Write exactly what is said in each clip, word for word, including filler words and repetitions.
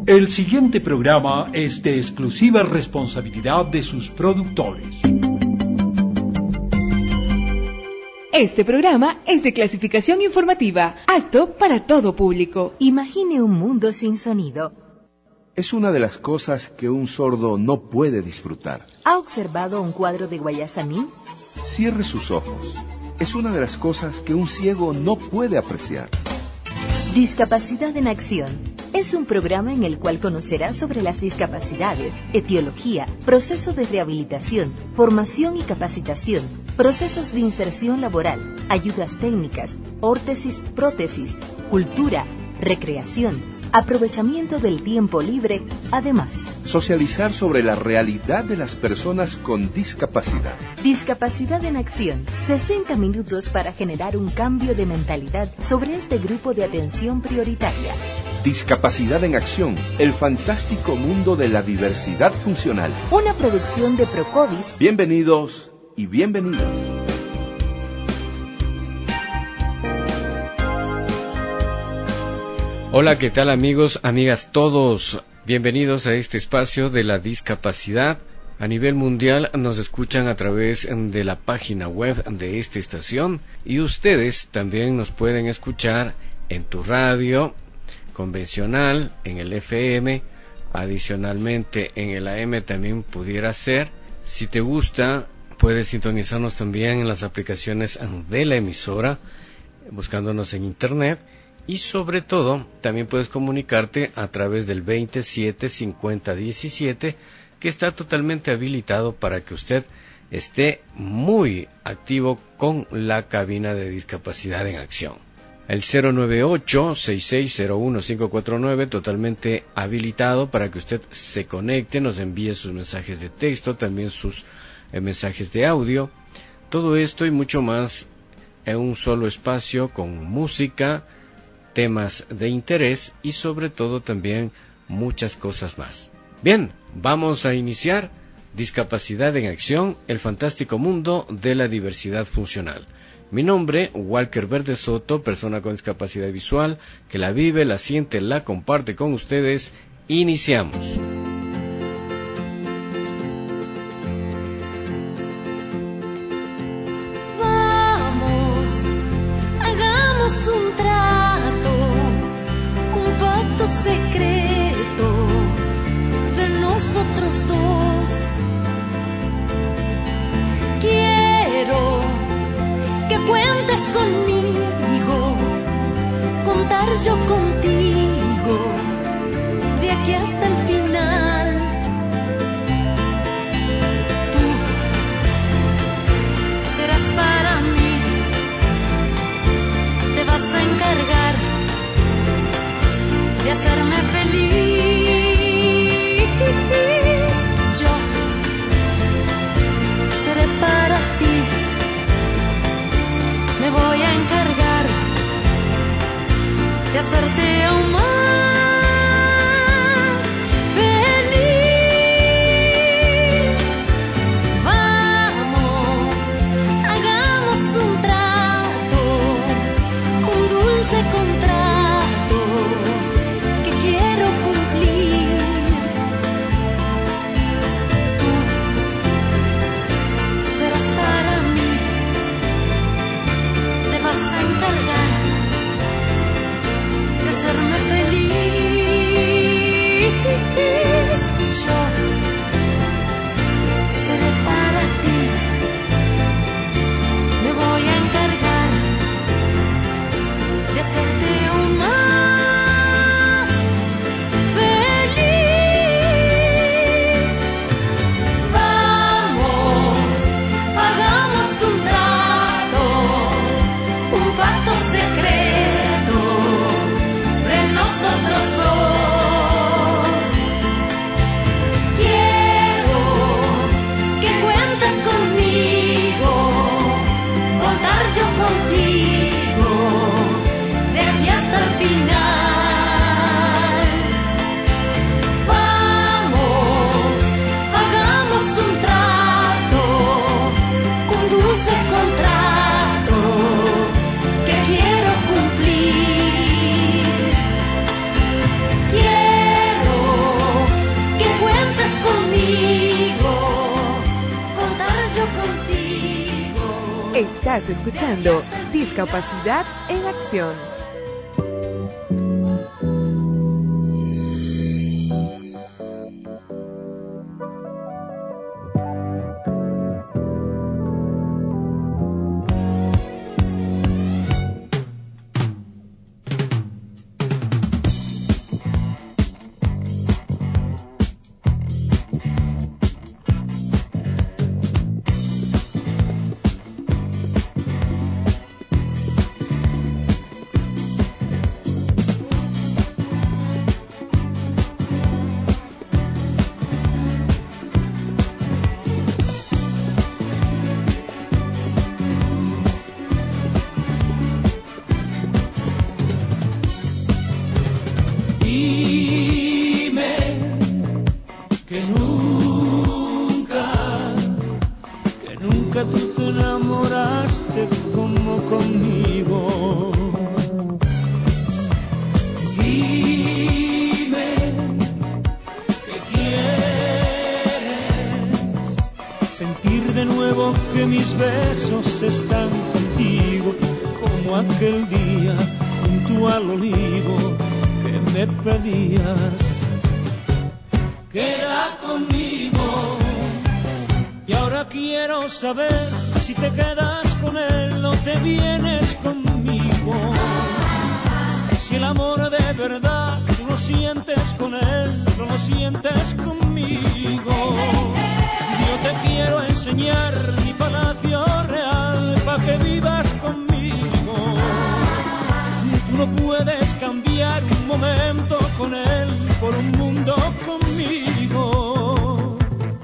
El siguiente programa es de exclusiva responsabilidad de sus productores. Este programa es de clasificación informativa, apto para todo público. Imagine un mundo sin sonido. Es una de las cosas que un sordo no puede disfrutar. ¿Ha observado un cuadro de Guayasamín? Cierre sus ojos. Es una de las cosas que un ciego no puede apreciar. Discapacidad en Acción. Es un programa en el cual conocerás sobre las discapacidades, etiología, proceso de rehabilitación, formación y capacitación, procesos de inserción laboral, ayudas técnicas, órtesis, prótesis, cultura, recreación, aprovechamiento del tiempo libre, además. Socializar sobre la realidad de las personas con discapacidad. Discapacidad en Acción. sesenta minutos para generar un cambio de mentalidad sobre este grupo de atención prioritaria. Discapacidad en Acción. El fantástico mundo de la diversidad funcional. Una producción de Procovis. Bienvenidos y bienvenidas. Hola, ¿qué tal amigos, amigas todos? Bienvenidos a este espacio de la discapacidad. A nivel mundial nos escuchan a través de la página web de esta estación y ustedes también nos pueden escuchar en tu radio convencional, en el F M, adicionalmente en el A M también pudiera ser. Si te gusta, puedes sintonizarnos también en las aplicaciones de la emisora, buscándonos en internet. Y sobre todo, también puedes comunicarte a través del veintisiete cincuenta diecisiete, que está totalmente habilitado para que usted esté muy activo con la cabina de discapacidad en acción. El cero nueve ocho, seis seis cero uno, cinco cuatro nueve, totalmente habilitado para que usted se conecte, nos envíe sus mensajes de texto, también sus eh, mensajes de audio. Todo esto y mucho más en un solo espacio con música, temas de interés y sobre todo también muchas cosas más. Bien, vamos a iniciar Discapacidad en Acción, el fantástico mundo de la diversidad funcional. Mi nombre, Walker Verde Soto, persona con discapacidad visual, que la vive, la siente, la comparte con ustedes. Iniciamos. Vamos, hagamos un trato, un pacto secreto de nosotros dos. Quiero que cuentes conmigo, contar yo contigo, de aquí hasta el final. Tú serás para mí, te vas a encargar de hacerme feliz. Yo seré para ti, me voy a encargar de hacerte aún más feliz. Vamos, hagamos un trato, un dulce contrato que quiero cumplir. Tú serás para mí, te vas a encargar de hacerme feliz. Yo seré para ti, me voy a encargar de hacerte aún más feliz. Vamos, hagamos un trato, un pacto secreto de nosotros dos. Quiero que cuentes conmigo, contar yo contigo, de aquí hasta el final. Vamos, hagamos un trato, un dulce contrato que quiero cumplir. Estás escuchando Discapacidad en Acción. Están contigo como aquel día junto al olivo que me pedías. Queda conmigo y ahora quiero saber si te quedas con él o te vienes conmigo. Si el amor de verdad tú lo sientes con él, no lo sientes conmigo. Yo te quiero enseñar mi palacio real pa' que vivas conmigo. Tú no puedes cambiar un momento con él por un mundo conmigo.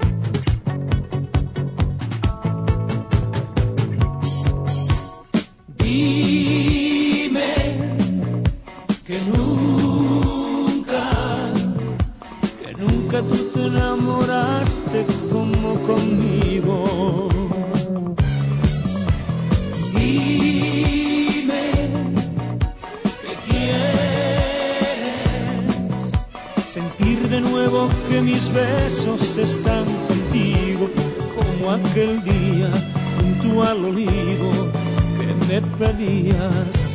Dime que nunca, que nunca tú te enamoraste como conmigo. Dime que quieres sentir de nuevo que mis besos están contigo, como aquel día junto al olivo que me pedías.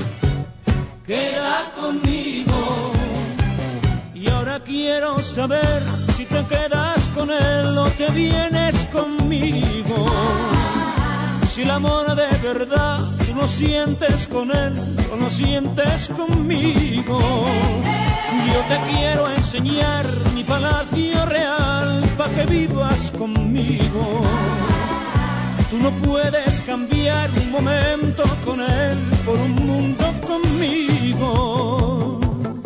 Queda conmigo y ahora quiero saber si te quedas con él o te vienes conmigo. Si el amor de verdad tú lo sientes con él o lo sientes conmigo. Yo te quiero enseñar mi palacio real pa' que vivas conmigo. Tú no puedes cambiar un momento con él por un mundo conmigo.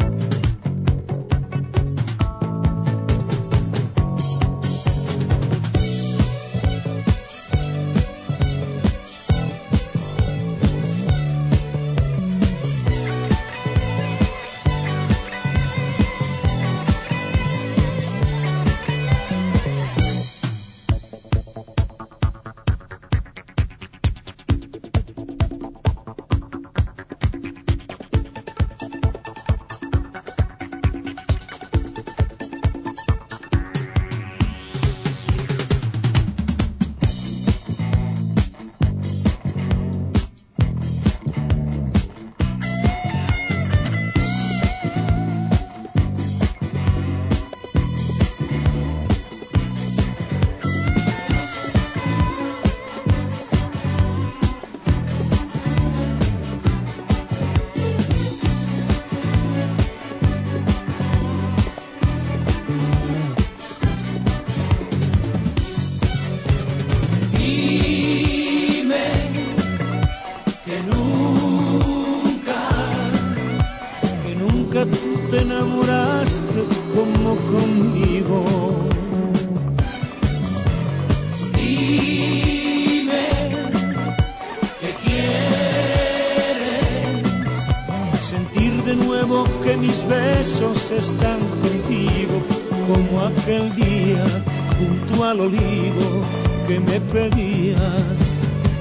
Están contigo como aquel día junto al olivo que me pedías.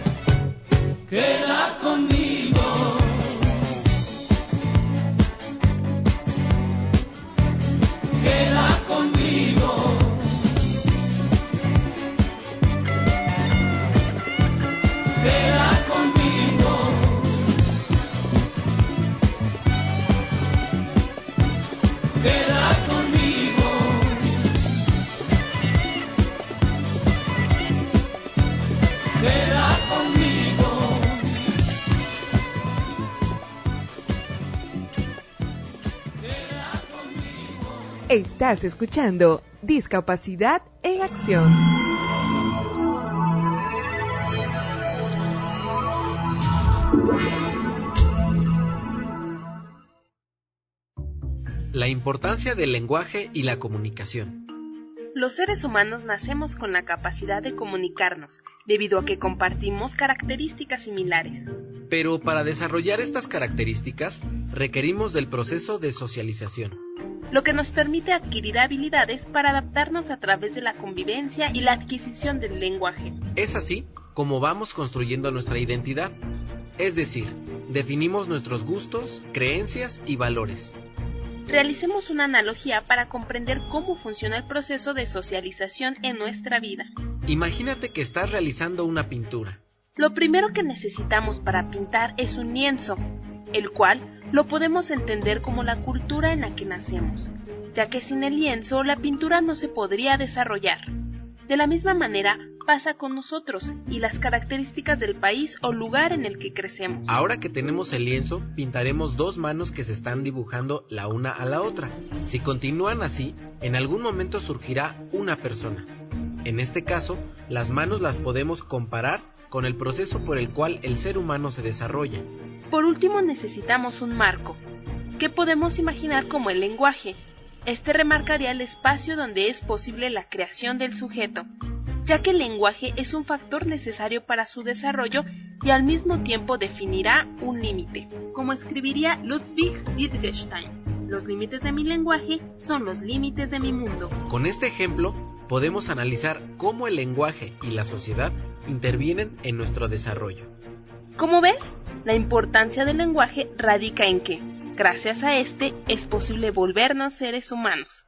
Queda conmigo. Queda conmigo. Queda queda conmigo. Queda conmigo. Queda conmigo. Estás escuchando Discapacidad en Acción. La importancia del lenguaje y la comunicación. Los seres humanos nacemos con la capacidad de comunicarnos, debido a que compartimos características similares. Pero para desarrollar estas características, requerimos del proceso de socialización, Lo que nos permite adquirir habilidades para adaptarnos a través de la convivencia y la adquisición del lenguaje. Es así como vamos construyendo nuestra identidad, es decir, definimos nuestros gustos, creencias y valores. Realicemos una analogía para comprender cómo funciona el proceso de socialización en nuestra vida. Imagínate que estás realizando una pintura. Lo primero que necesitamos para pintar es un lienzo, el cual lo podemos entender como la cultura en la que nacemos, ya que sin el lienzo la pintura no se podría desarrollar. De la misma manera pasa con nosotros y las características del país o lugar en el que crecemos. Ahora que tenemos el lienzo, pintaremos dos manos que se están dibujando la una a la otra. Si continúan así, en algún momento surgirá una persona. En este caso, las manos las podemos comparar con el proceso por el cual el ser humano se desarrolla. Por último, necesitamos un marco, que podemos imaginar como el lenguaje. Este remarcaría el espacio donde es posible la creación del sujeto, ya que el lenguaje es un factor necesario para su desarrollo y al mismo tiempo definirá un límite. Como escribiría Ludwig Wittgenstein, los límites de mi lenguaje son los límites de mi mundo. Con este ejemplo, podemos analizar cómo el lenguaje y la sociedad intervienen en nuestro desarrollo. Como ves, la importancia del lenguaje radica en que, gracias a este, es posible volvernos seres humanos.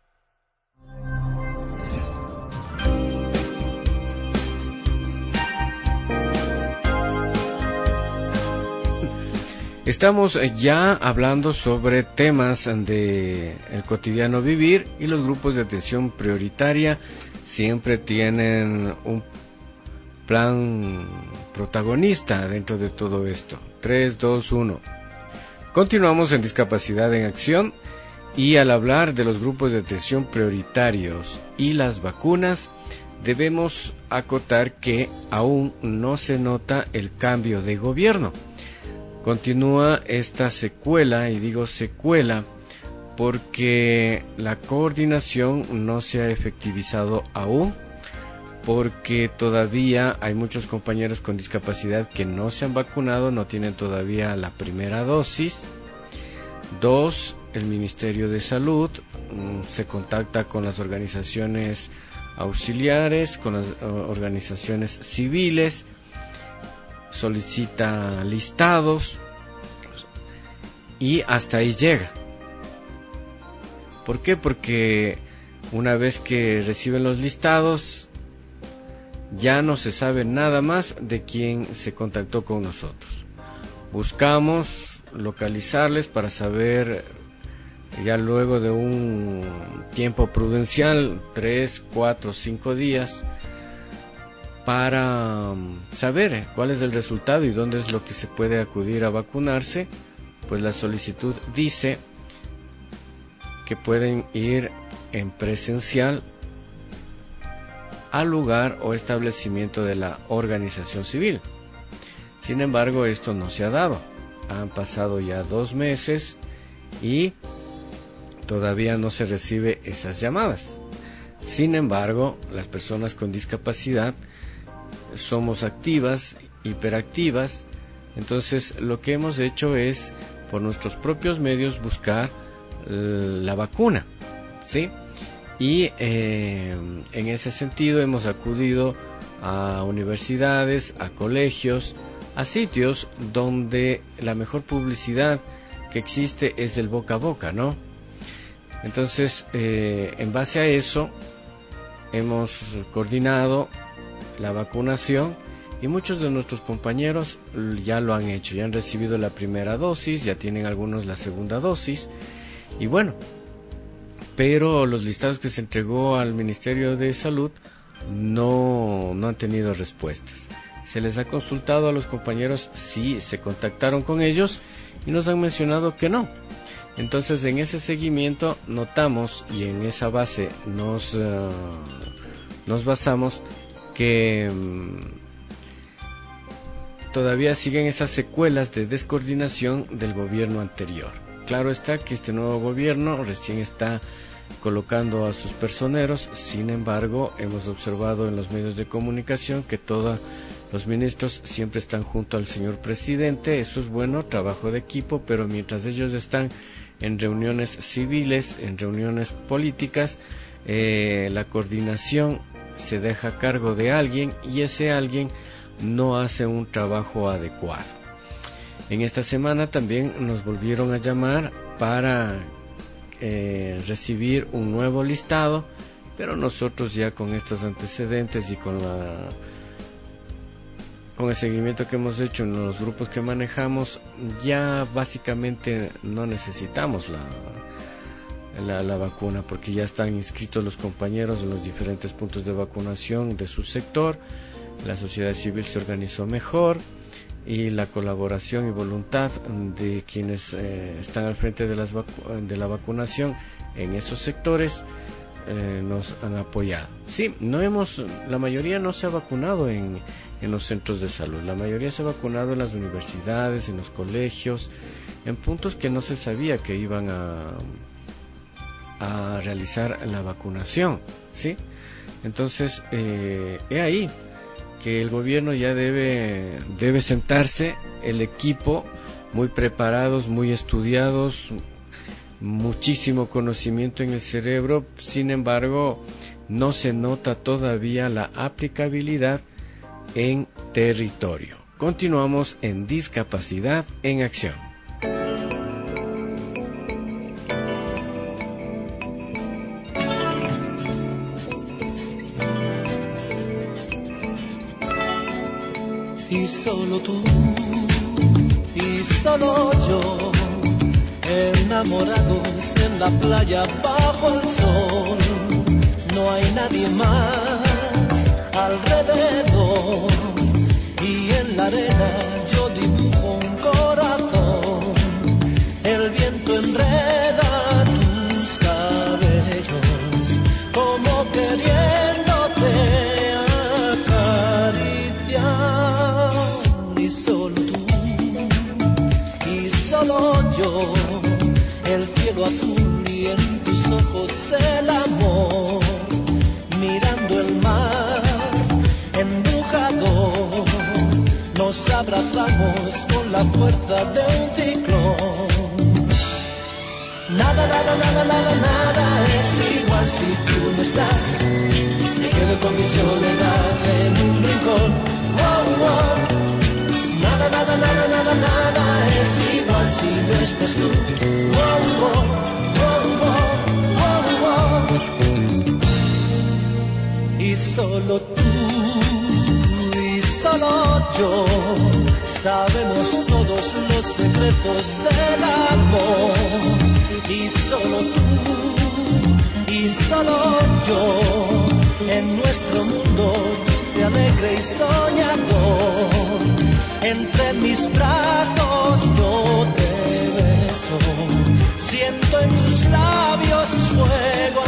Estamos ya hablando sobre temas de el cotidiano vivir y los grupos de atención prioritaria siempre tienen un plan protagonista dentro de todo esto. tres, dos, uno. Continuamos en Discapacidad en Acción y al hablar de los grupos de atención prioritarios y las vacunas, debemos acotar que aún no se nota el cambio de gobierno. Continúa esta secuela, y digo secuela, porque la coordinación no se ha efectivizado aún, porque todavía hay muchos compañeros con discapacidad que no se han vacunado, no tienen todavía la primera dosis. Dos, el Ministerio de Salud mm, se contacta con las organizaciones auxiliares, con las uh, organizaciones civiles, solicita listados y hasta ahí llega. ¿Por qué? Porque una vez que reciben los listados ya no se sabe nada más de quién se contactó con nosotros. Buscamos localizarles para saber, ya luego de un tiempo prudencial, tres, cuatro, cinco días, para saber cuál es el resultado y dónde es lo que se puede acudir a vacunarse. Pues la solicitud dice que pueden ir en presencial al lugar o establecimiento de la organización civil. Sin embargo, esto no se ha dado. Han pasado ya dos meses y todavía no se recibe esas llamadas. Sin embargo, las personas con discapacidad somos activas, hiperactivas, entonces lo que hemos hecho es por nuestros propios medios buscar eh, la vacuna, ¿sí? Y eh, en ese sentido hemos acudido a universidades, a colegios, a sitios donde la mejor publicidad que existe es del boca a boca, ¿no? Entonces, eh, en base a eso, hemos coordinado la vacunación y muchos de nuestros compañeros ya lo han hecho, ya han recibido la primera dosis, ya tienen algunos la segunda dosis y bueno, pero los listados que se entregó al Ministerio de Salud no, no han tenido respuestas. Se les ha consultado a los compañeros si se contactaron con ellos y nos han mencionado que no. Entonces, en ese seguimiento notamos, y en esa base nos, uh, nos basamos, que um, todavía siguen esas secuelas de descoordinación del gobierno anterior. Claro está que este nuevo gobierno recién está colocando a sus personeros, sin embargo, hemos observado en los medios de comunicación que todos los ministros siempre están junto al señor presidente. Eso es bueno, trabajo de equipo, pero mientras ellos están en reuniones civiles, en reuniones políticas, eh, la coordinación se deja a cargo de alguien y ese alguien no hace un trabajo adecuado. En esta semana también nos volvieron a llamar para eh, recibir un nuevo listado, pero nosotros ya con estos antecedentes y con la con el seguimiento que hemos hecho en los grupos que manejamos, ya básicamente no necesitamos la, la, la vacuna, porque ya están inscritos los compañeros en los diferentes puntos de vacunación de su sector. La sociedad civil se organizó mejor y la colaboración y voluntad de quienes eh, están al frente de, las vacu- de la vacunación en esos sectores eh, nos han apoyado. Sí, no hemos, la mayoría no se ha vacunado en en los centros de salud, la mayoría se ha vacunado en las universidades, en los colegios, en puntos que no se sabía que iban a, a realizar la vacunación, ¿sí? Entonces, eh, he ahí que el gobierno ya debe, debe sentarse, el equipo muy preparados, muy estudiados, muchísimo conocimiento en el cerebro, sin embargo, no se nota todavía la aplicabilidad en territorio. Continuamos en Discapacidad en Acción. Y solo tú, y solo yo, enamorados en la playa bajo el sol, no hay nadie más alrededor, y en la arena yo dibujo un corazón. El viento enreda tus cabellos como queriéndote acariciar. Y solo tú, y solo yo, el cielo azul y en tus ojos el amor, mirando el mar embrujado, nos abrazamos con la fuerza de un ciclón. Nada, nada, nada, nada, nada es igual si tú no estás. Me quedo con mi soledad en un rincón. Oh, oh. Nada, nada, nada, nada, nada es igual si no estás tú. Oh, oh, oh, oh, oh, oh. Y solo tú y solo yo sabemos todos los secretos del amor. Y solo tú y solo yo, en nuestro mundo dulce, alegre y soñador, entre mis brazos yo te beso, siento en tus labios fuego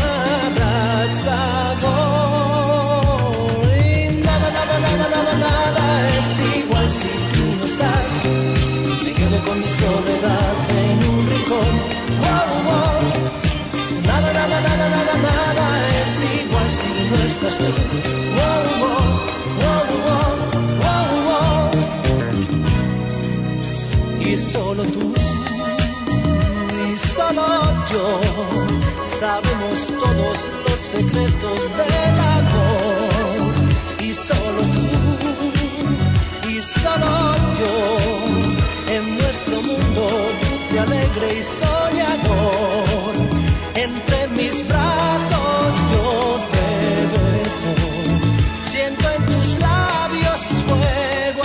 abrasador. Y nada, nada, nada, nada, nada es igual si tú no estás. Me quedo con mi soledad en un rincón. Wow, wow. Nada, nada, nada, nada, nada es igual si no estás tú. Wow, wow, wow, wow, wow, wow. Y solo tú y solo yo sabemos todos los secretos del amor. Y solo tú y solo yo, en nuestro mundo dulce, alegre y soñador, entre mis brazos yo te beso, siento en tus labios fuego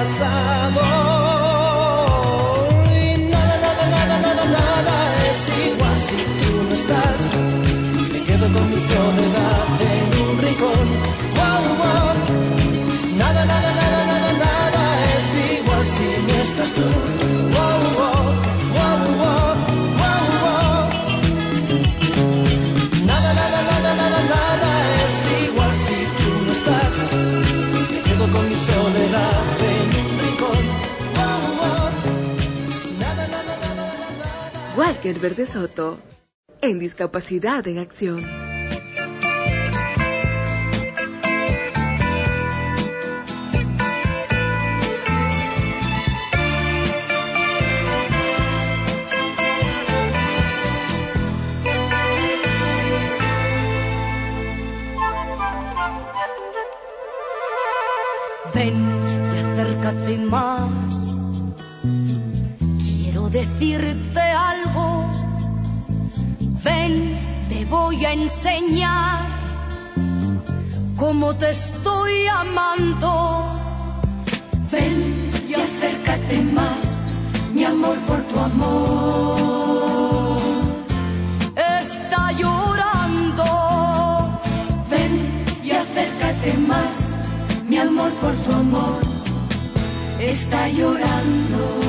abrasador. Y nada, nada, nada, nada, nada es igual igual si tú no estás. Me quedo con mi soledad en un rincón. Wow, wow. Nada, nada, nada, nada, nada es igual si no estás tú. Wow, wow, wow, wow, wow, wow. Nada, nada, nada, nada, nada es igual si tú no estás. Me quedo con mi soledad en un rincón. Wow, wow. Nada, nada, nada, nada, nada. Walker Verde Soto, en Discapacidad en Acción. Ven y acércate más. Quiero decirte algo. Ven, te voy a enseñar cómo te estoy amando. Ven y acércate más, mi amor, por tu amor está llorando. Ven y acércate más, mi amor, por tu amor está llorando.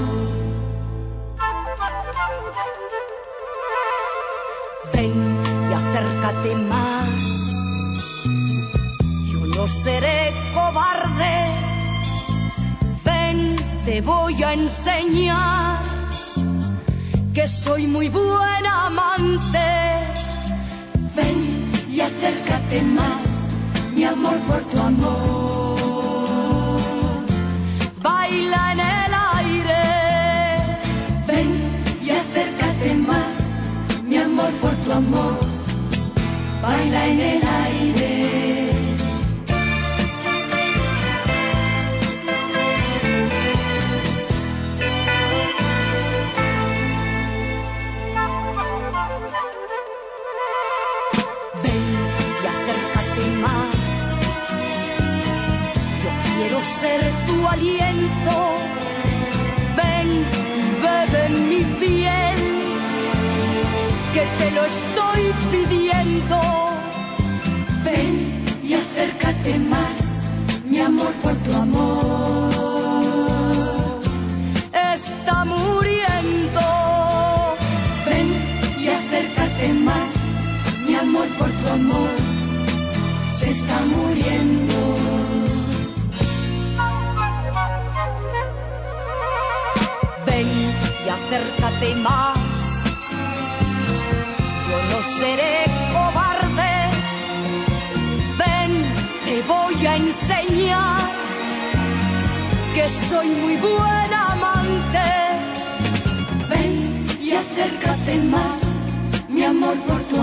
Ven y acércate más. Yo no seré cobarde. Ven, te voy a enseñar que soy muy buena amante. Ven y acércate más, mi amor, por tu amor. Baila en el aire. Ven y acércate más, mi amor, por tu amor. Baila en el aire. Ven y acércate más. Yo quiero ser tu aliento. Ven, bebe en mi piel, que te lo estoy pidiendo. Ven y acércate más, mi amor, por tu amor está muriendo. Ven y acércate más, mi amor, por tu amor se está muriendo. Ven y acércate más. Yo no seré cobarde. Ven, te voy a enseñar que soy muy buena amante. Ven y acércate más, mi amor, por tu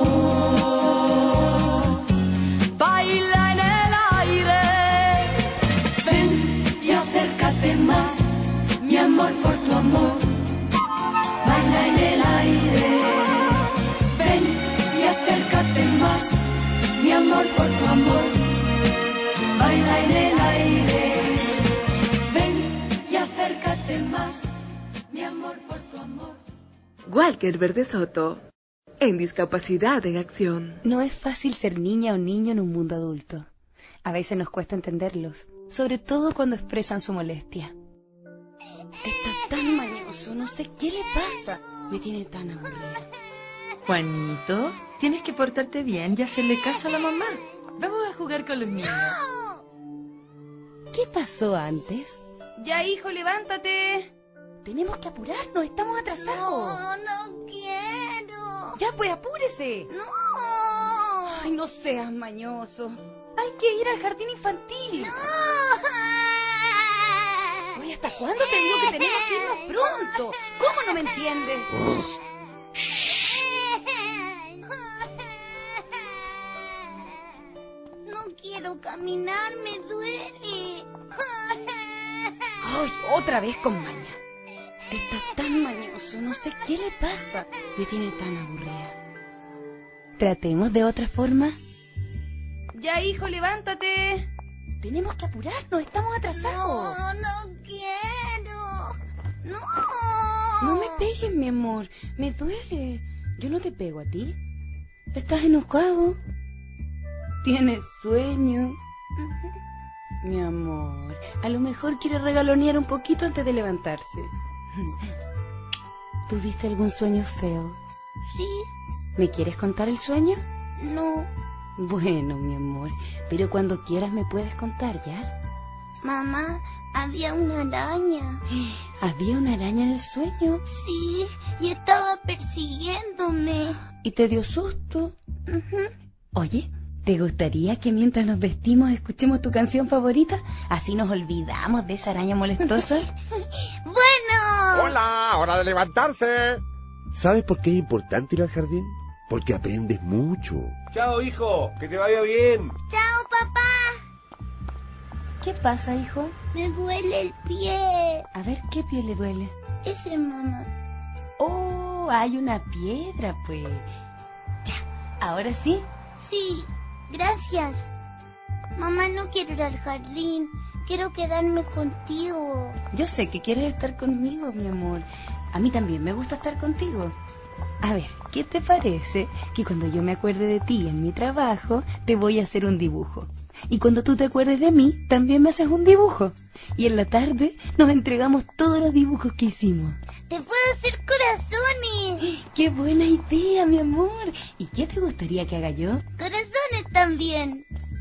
amor. Baila en el aire. Ven y acércate más, mi amor, por tu amor. Baila en el aire. Ven y acércate más, mi amor, por tu amor. Baila en el aire. Ven y acércate más, mi amor, por tu amor. Walker Verde Soto, en Discapacidad en Acción. No es fácil ser niña o niño en un mundo adulto. A veces nos cuesta entenderlos, sobre todo cuando expresan su molestia. Está tan mañoso, no sé qué le pasa. Me tiene tan aburrida. Juanito, tienes que portarte bien y hacerle caso a la mamá. Vamos a jugar con los niños. ¿Qué pasó antes? Ya, hijo, levántate. Tenemos que apurarnos, estamos atrasados. No, no quiero. Ya, pues, apúrese. No. Ay, no seas mañoso. Hay que ir al jardín infantil. No. Oye, ¿hasta cuándo te digo que tenemos que irnos pronto? ¿Cómo no me entiendes? No quiero caminar, me duele. Ay, otra vez con maña. Está tan mañoso, no sé qué le pasa. Me tiene tan aburrida. Tratemos de otra forma. Ya, hijo, levántate. Tenemos que apurarnos, estamos atrasados. No, no quiero. No. No me pegues, mi amor. Me duele. Yo no te pego a ti. ¿Estás enojado? ¿Tienes sueño? Mi amor, a lo mejor quiere regalonear un poquito antes de levantarse. ¿Tuviste algún sueño feo? Sí. ¿Me quieres contar el sueño? No. Bueno, mi amor, pero cuando quieras me puedes contar, ¿ya? Mamá, había una araña. ¿Había una araña en el sueño? Sí, y estaba persiguiéndome. ¿Y te dio susto? Uh-huh. Oye, ¿te gustaría que mientras nos vestimos escuchemos tu canción favorita? Así nos olvidamos de esa araña molestosa. ¡Bueno! ¡Hola! ¡Hora de levantarse! ¿Sabes por qué es importante ir al jardín? Porque aprendes mucho. ¡Chao, hijo! ¡Que te vaya bien! ¡Chao, papá! ¿Qué pasa, hijo? Me duele el pie. A ver, ¿qué pie le duele? Ese, mamá. Oh, hay una piedra, pues. Ya, ¿ahora sí? Sí, gracias. Mamá, no quiero ir al jardín. Quiero quedarme contigo. Yo sé que quieres estar conmigo, mi amor. A mí también me gusta estar contigo. A ver, ¿qué te parece que cuando yo me acuerde de ti en mi trabajo, te voy a hacer un dibujo? Y cuando tú te acuerdes de mí, también me haces un dibujo. Y en la tarde nos entregamos todos los dibujos que hicimos. ¡Te puedo hacer corazones! ¡Qué buena idea, mi amor! ¿Y qué te gustaría que haga yo? Corazones también.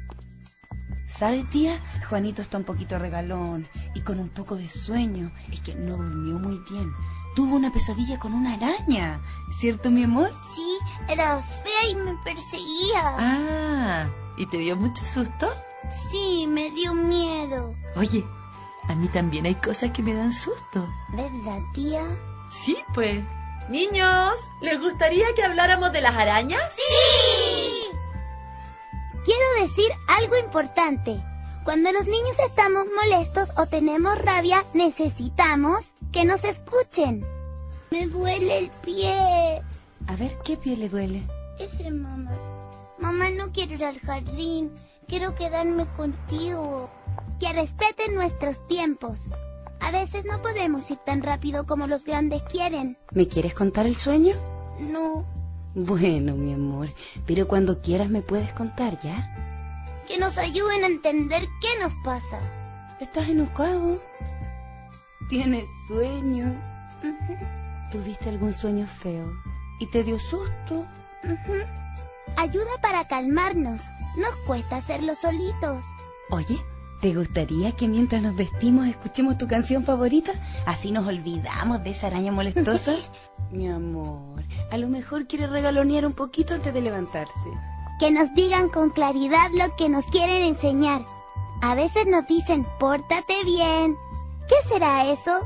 ¿Sabe, tía? Juanito está un poquito regalón y con un poco de sueño. Es que no durmió muy bien. Tuvo una pesadilla con una araña. ¿Cierto, mi amor? Sí, era fea y me perseguía. Ah, ¿y te dio mucho susto? Sí, me dio miedo. Oye, a mí también hay cosas que me dan susto. ¿Verdad, tía? Sí, pues. Niños, ¿les gustaría que habláramos de las arañas? ¡Sí! Quiero decir algo importante. Cuando los niños estamos molestos o tenemos rabia, necesitamos que nos escuchen. Me duele el pie. A ver, ¿qué pie le duele? Ese, mamá. Mamá, no quiero ir al jardín. Quiero quedarme contigo. Que respeten nuestros tiempos. A veces no podemos ir tan rápido como los grandes quieren. ¿Me quieres contar el sueño? No. Bueno, mi amor, pero cuando quieras me puedes contar, ¿ya? Que nos ayuden a entender qué nos pasa. ¿Estás enojado? ¿Tienes sueño? Uh-huh. ¿Tuviste algún sueño feo? ¿Y te dio susto? Uh-huh. Ayuda para calmarnos. Nos cuesta hacerlo solitos. Oye, ¿te gustaría que mientras nos vestimos escuchemos tu canción favorita? Así nos olvidamos de esa araña molestosa. Mi amor, a lo mejor quiere regalonear un poquito antes de levantarse. Que nos digan con claridad lo que nos quieren enseñar. A veces nos dicen, pórtate bien. ¿Qué será eso?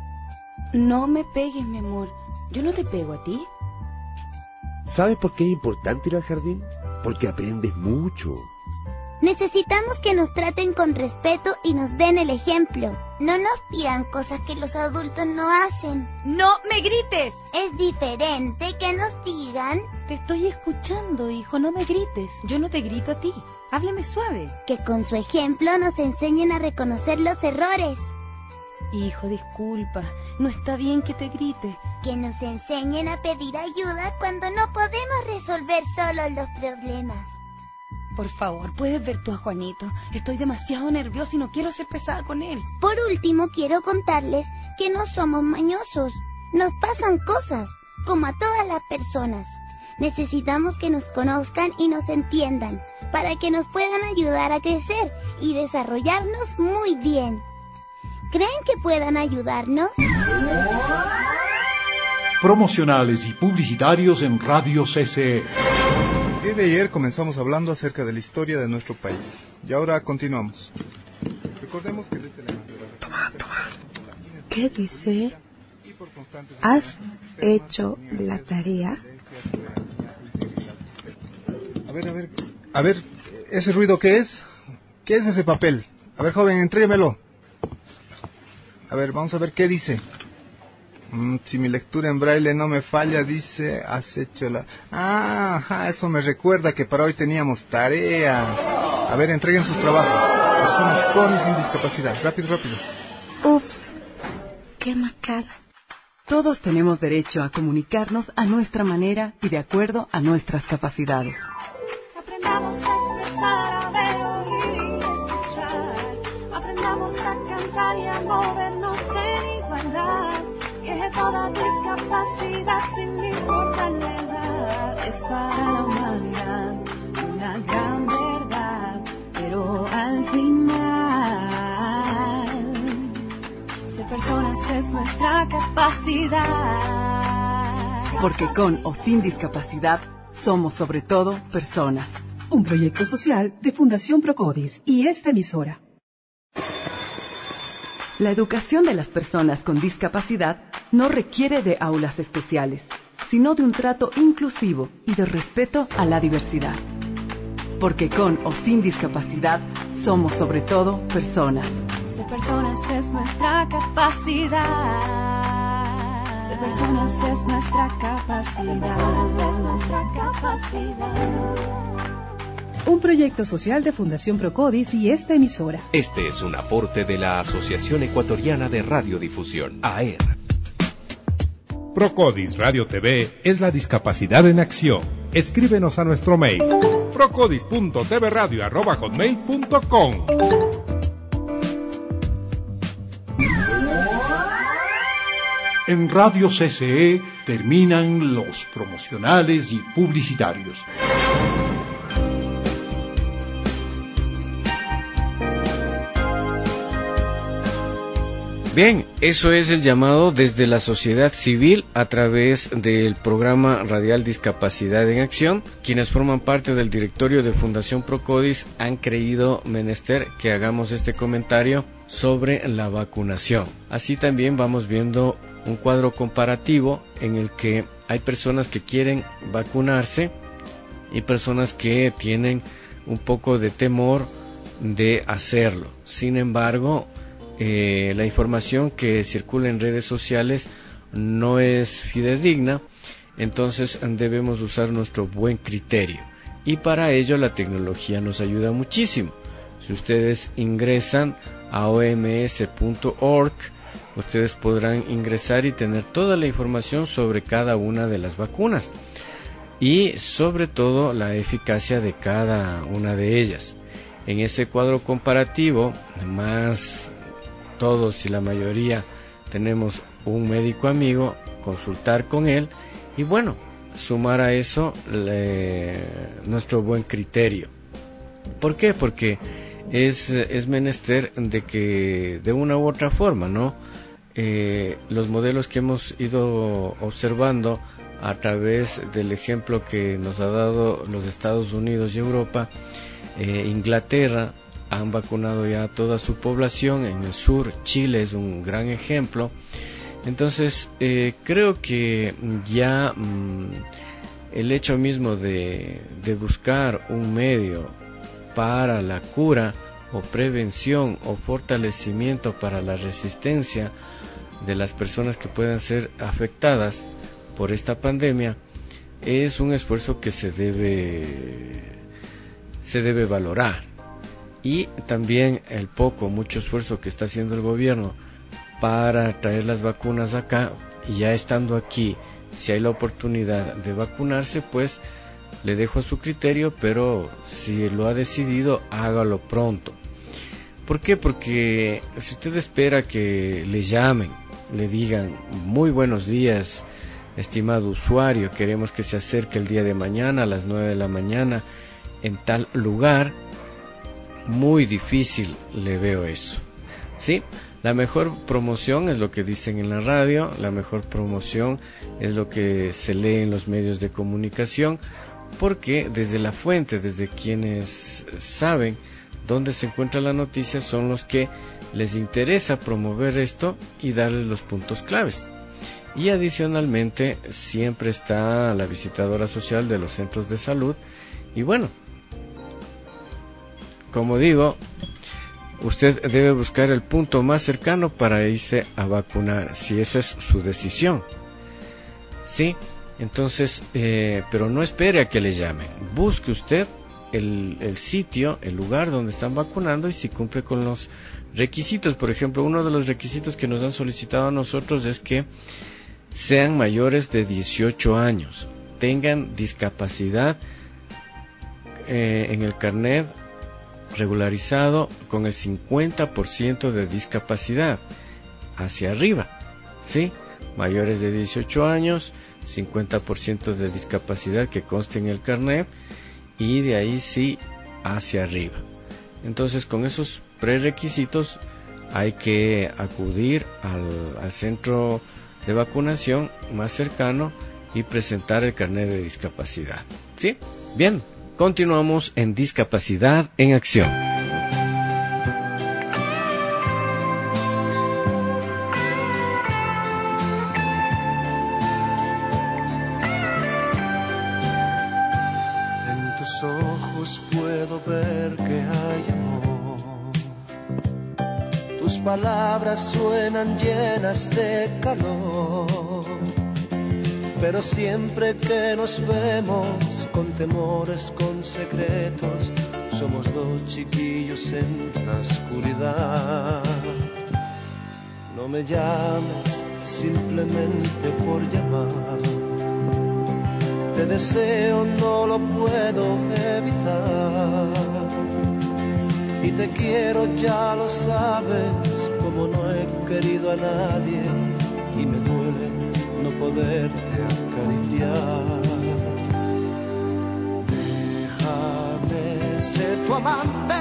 No me pegues, mi amor. Yo no te pego a ti. ¿Sabes por qué es importante ir al jardín? Porque aprendes mucho. Necesitamos que nos traten con respeto y nos den el ejemplo. No nos pidan cosas que los adultos no hacen. ¡No me grites! Es diferente que nos digan... Te estoy escuchando, hijo, no me grites. Yo no te grito a ti. Háblame suave. Que con su ejemplo nos enseñen a reconocer los errores. Hijo, disculpa. No está bien que te grite. Que nos enseñen a pedir ayuda cuando no podemos resolver solos los problemas. Por favor, ¿puedes ver tú a Juanito? Estoy demasiado nerviosa y no quiero ser pesada con él. Por último, quiero contarles que no somos mañosos. Nos pasan cosas, como a todas las personas. Necesitamos que nos conozcan y nos entiendan, para que nos puedan ayudar a crecer y desarrollarnos muy bien. ¿Creen que puedan ayudarnos? Promocionales y publicitarios en Radio C C E. El día de ayer comenzamos hablando acerca de la historia de nuestro país y ahora continuamos. Recordemos que desde la Toma, toma. ¿Qué dice? ¿Has hecho la tarea? A ver, a ver, a ver, ¿ese ruido qué es? ¿Qué es ese papel? A ver, joven, entréguemelo. A ver, vamos a ver qué dice. Mm, si mi lectura en braille no me falla, dice, has hecho la... Ah, ajá, eso me recuerda que para hoy teníamos tarea. A ver, entreguen sus trabajos. Personas con y sin discapacidad. Rápido, rápido. Ups, qué macana. Todos tenemos derecho a comunicarnos a nuestra manera y de acuerdo a nuestras capacidades. Aprendamos a expresar, a ver, oír y escuchar. Aprendamos a cantar y a movernos en igualdad. Que toda discapacidad, sin importar la edad, es para la humanidad una gran verdad. Pero al final, ser personas es nuestra capacidad. Porque con o sin discapacidad, somos sobre todo personas. Un proyecto social de Fundación Procodis y esta emisora. La educación de las personas con discapacidad no requiere de aulas especiales, sino de un trato inclusivo y de respeto a la diversidad. Porque con o sin discapacidad, somos sobre todo personas. Ser personas es nuestra capacidad. Ser personas es nuestra capacidad. Ser personas es nuestra capacidad. Un proyecto social de Fundación Procodis y esta emisora. Este es un aporte de la Asociación Ecuatoriana de Radiodifusión, A E R. Procodis Radio T V es la discapacidad en acción. Escríbenos a nuestro mail procodis punto t v radio arroba hotmail punto com. En Radio C C E terminan los promocionales y publicitarios. Bien, eso es el llamado desde la sociedad civil a través del programa radial Discapacidad en Acción. Quienes forman parte del directorio de Fundación Procodis han creído menester que hagamos este comentario sobre la vacunación. Así también vamos viendo un cuadro comparativo en el que hay personas que quieren vacunarse y personas que tienen un poco de temor de hacerlo. Sin embargo, Eh, la información que circula en redes sociales no es fidedigna, entonces debemos usar nuestro buen criterio y para ello la tecnología nos ayuda muchísimo. Si ustedes ingresan a o m s punto org, ustedes podrán ingresar y tener toda la información sobre cada una de las vacunas y sobre todo la eficacia de cada una de ellas. En ese cuadro comparativo, más todos y la mayoría tenemos un médico amigo, consultar con él y bueno, sumar a eso le, nuestro buen criterio. ¿Por qué? Porque es, es menester de que de una u otra forma, ¿no? Eh, los modelos que hemos ido observando a través del ejemplo que nos ha dado los Estados Unidos y Europa, eh, Inglaterra, han vacunado ya a toda su población. En el sur, Chile es un gran ejemplo. Entonces, eh, creo que ya mmm, el hecho mismo de, de buscar un medio para la cura o prevención o fortalecimiento para la resistencia de las personas que puedan ser afectadas por esta pandemia es un esfuerzo que se debe, se debe valorar. Y también el poco, mucho esfuerzo que está haciendo el gobierno para traer las vacunas acá, y ya estando aquí, si hay la oportunidad de vacunarse, pues le dejo a su criterio, pero si lo ha decidido, hágalo pronto. ¿Por qué? Porque si usted espera que le llamen, le digan, muy buenos días, estimado usuario, queremos que se acerque el día de mañana a las nueve de la mañana en tal lugar, muy difícil le veo eso. Sí, la mejor promoción es lo que dicen en la radio, la mejor promoción es lo que se lee en los medios de comunicación, porque desde la fuente, desde quienes saben dónde se encuentra la noticia, son los que les interesa promover esto y darles los puntos claves. Y adicionalmente siempre está la visitadora social de los centros de salud y bueno, como digo, usted debe buscar el punto más cercano para irse a vacunar, si esa es su decisión. Sí, entonces, eh, pero no espere a que le llamen. Busque usted el, el sitio, el lugar donde están vacunando y si cumple con los requisitos. Por ejemplo, uno de los requisitos que nos han solicitado a nosotros es que sean mayores de dieciocho años, tengan discapacidad eh, en el carnet regularizado con el cincuenta por ciento de discapacidad hacia arriba, ¿sí? Mayores de dieciocho años, cincuenta por ciento de discapacidad que conste en el carnet, y de ahí sí hacia arriba. Entonces, con esos prerequisitos hay que acudir al, al centro de vacunación más cercano y presentar el carnet de discapacidad, ¿sí? Bien, continuamos en Discapacidad en Acción. En tus ojos puedo ver que hay amor. Tus palabras suenan llenas de calor. Pero siempre que nos vemos, con temores, con secretos, somos dos chiquillos en la oscuridad. No me llames simplemente por llamar. Te deseo, no lo puedo evitar. Y te quiero, ya lo sabes, como no he querido a nadie. Y me duele no poderte acariciar. Déjame ser tu amante,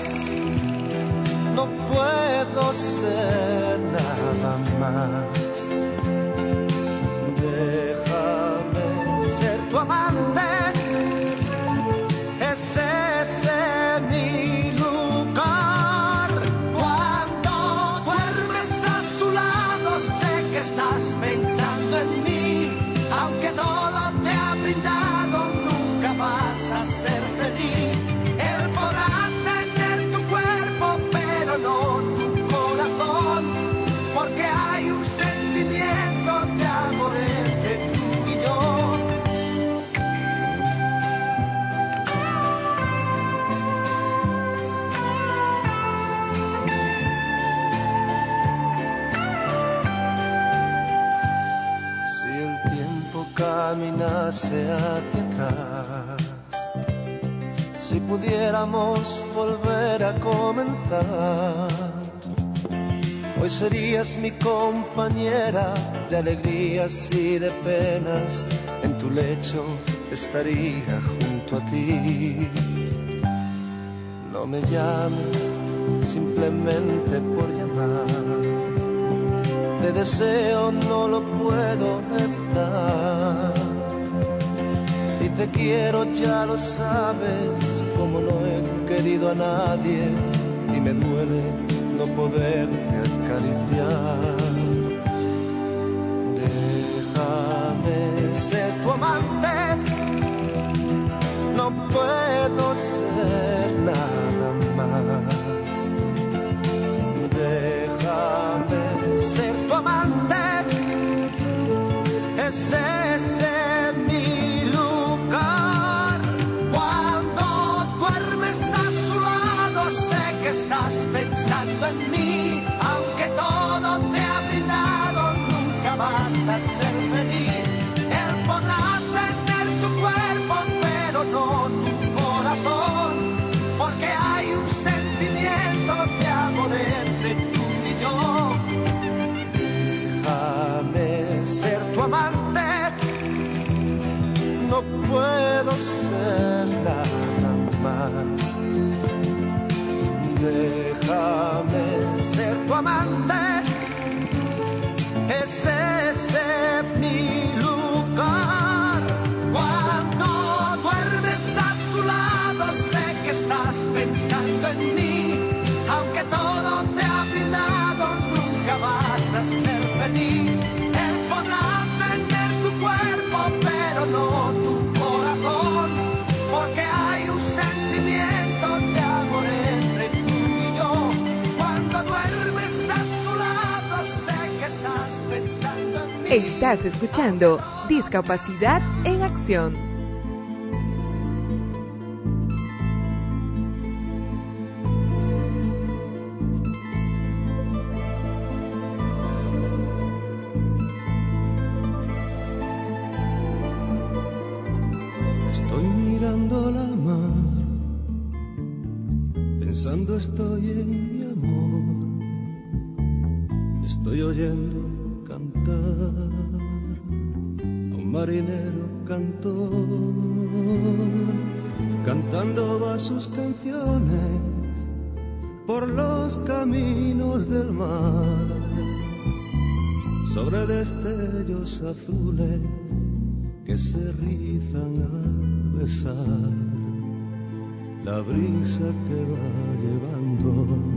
no puedo ser nada más. Déjame ser tu amante, es ese mi lugar. Cuando duermes a su lado, sé que estás pensando en mí, aunque todo te ha brindado, nunca vas a ser feliz. Él podrá tener tu cuerpo, pero no tu corazón, porque hay un sentimiento de amor entre tú y yo. Si el tiempo caminase hacia atrás, si pudiéramos volver a comenzar, hoy serías mi compañera de alegrías y de penas. En tu lecho estaría junto a ti. No me llames simplemente por llamar. Te deseo, no lo puedo evitar. Y te quiero, ya lo sabes, como no he querido a nadie. Y me duele no poderte acariciar. Déjame ser tu amante, no puedo ser nada más. Déjame ser tu amante, es ese mi lugar. Cuando duermes a su lado, sé que estás pensando en mí, aunque todo te ha brindado, nunca vas a ser feliz. Él podrá tener tu cuerpo, pero no tu corazón, porque hay un sentimiento de amor entre tú y yo. Déjame ser tu amante, no puedo ser nada más. Déjame ser tu amante, es ese mi lugar. Cuando duermes a su lado, sé que estás pensando en mí, aunque todo te ha brindado, nunca vas a ser feliz. Él podrá tener tu cuerpo, pero no tu corazón, porque hay un sentimiento de amor entre tú y yo. Cuando duermes a su lado, sé que estás pensando en mí. Estás escuchando Discapacidad en Acción. estoy en mi amor, estoy oyendo cantar a un marinero cantor, cantando va sus canciones por los caminos del mar, sobre destellos azules que se rizan al besar la brisa que va llevando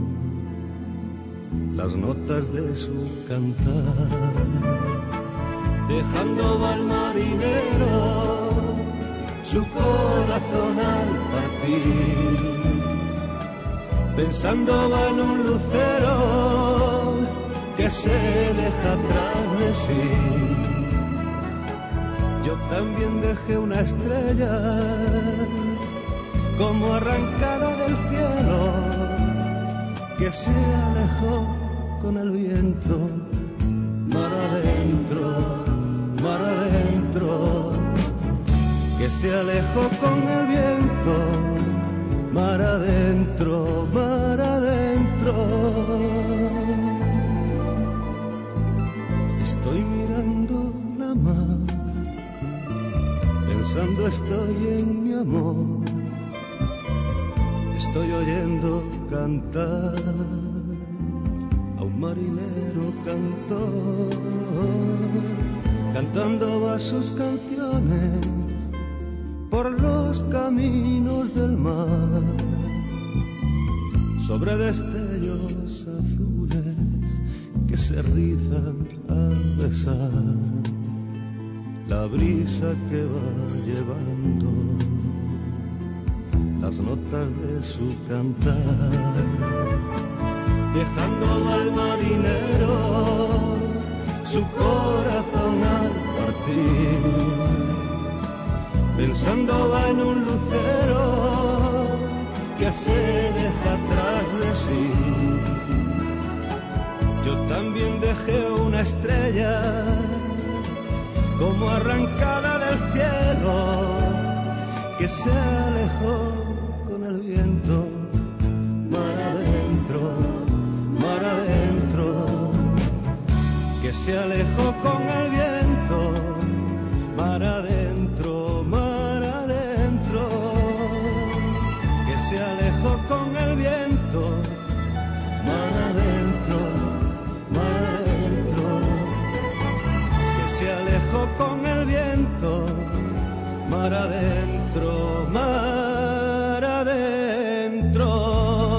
las notas de su cantar, dejando al marinero su corazón al partir, pensando va en un lucero que se deja atrás de sí. Yo también dejé una estrella como arrancada del cielo, que se alejó con el viento, mar adentro, mar adentro, que se alejó con el viento, mar adentro, mar adentro. Estoy mirando la mar, pensando estoy en mi amor, estoy oyendo cantar a un marinero cantor, cantando va sus canciones por los caminos del mar, sobre destellos azules que se rizan al besar la brisa que va llevando las notas de su cantar, dejando al marinero su corazón al partir, pensando va en un lucero que se deja atrás de sí. Yo también dejé una estrella como arrancada del cielo, que se alejó con el viento, mar adentro, mar adentro, que se alejó con el viento, mar adentro, mar adentro, que se alejó con el viento, mar adentro, mar adentro, que se alejó con el viento, mar adentro, mar adentro.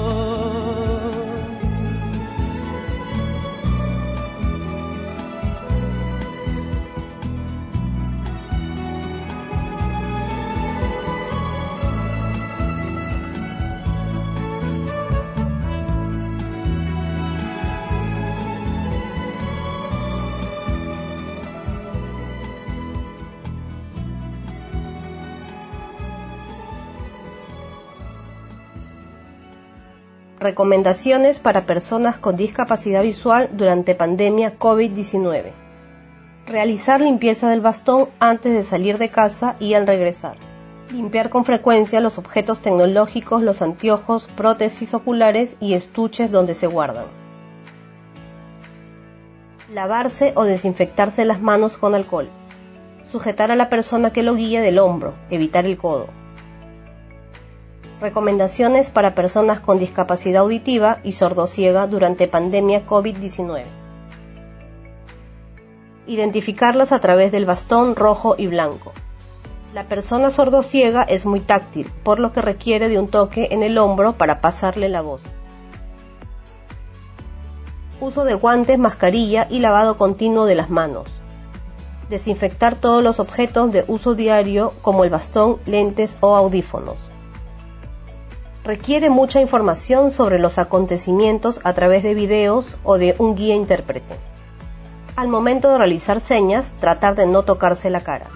Recomendaciones para personas con discapacidad visual durante pandemia COVID diecinueve. Realizar limpieza del bastón antes de salir de casa y al regresar. Limpiar con frecuencia los objetos tecnológicos, los anteojos, prótesis oculares y estuches donde se guardan. Lavarse o desinfectarse las manos con alcohol. Sujetar a la persona que lo guía del hombro, evitar el codo. Recomendaciones para personas con discapacidad auditiva y sordociega durante pandemia COVID diecinueve. Identificarlas a través del bastón rojo y blanco. La persona sordociega es muy táctil, por lo que requiere de un toque en el hombro para pasarle la voz. Uso de guantes, mascarilla y lavado continuo de las manos. Desinfectar todos los objetos de uso diario como el bastón, lentes o audífonos. Requiere mucha información sobre los acontecimientos a través de videos o de un guía intérprete. Al momento de realizar señas, tratar de no tocarse la cara.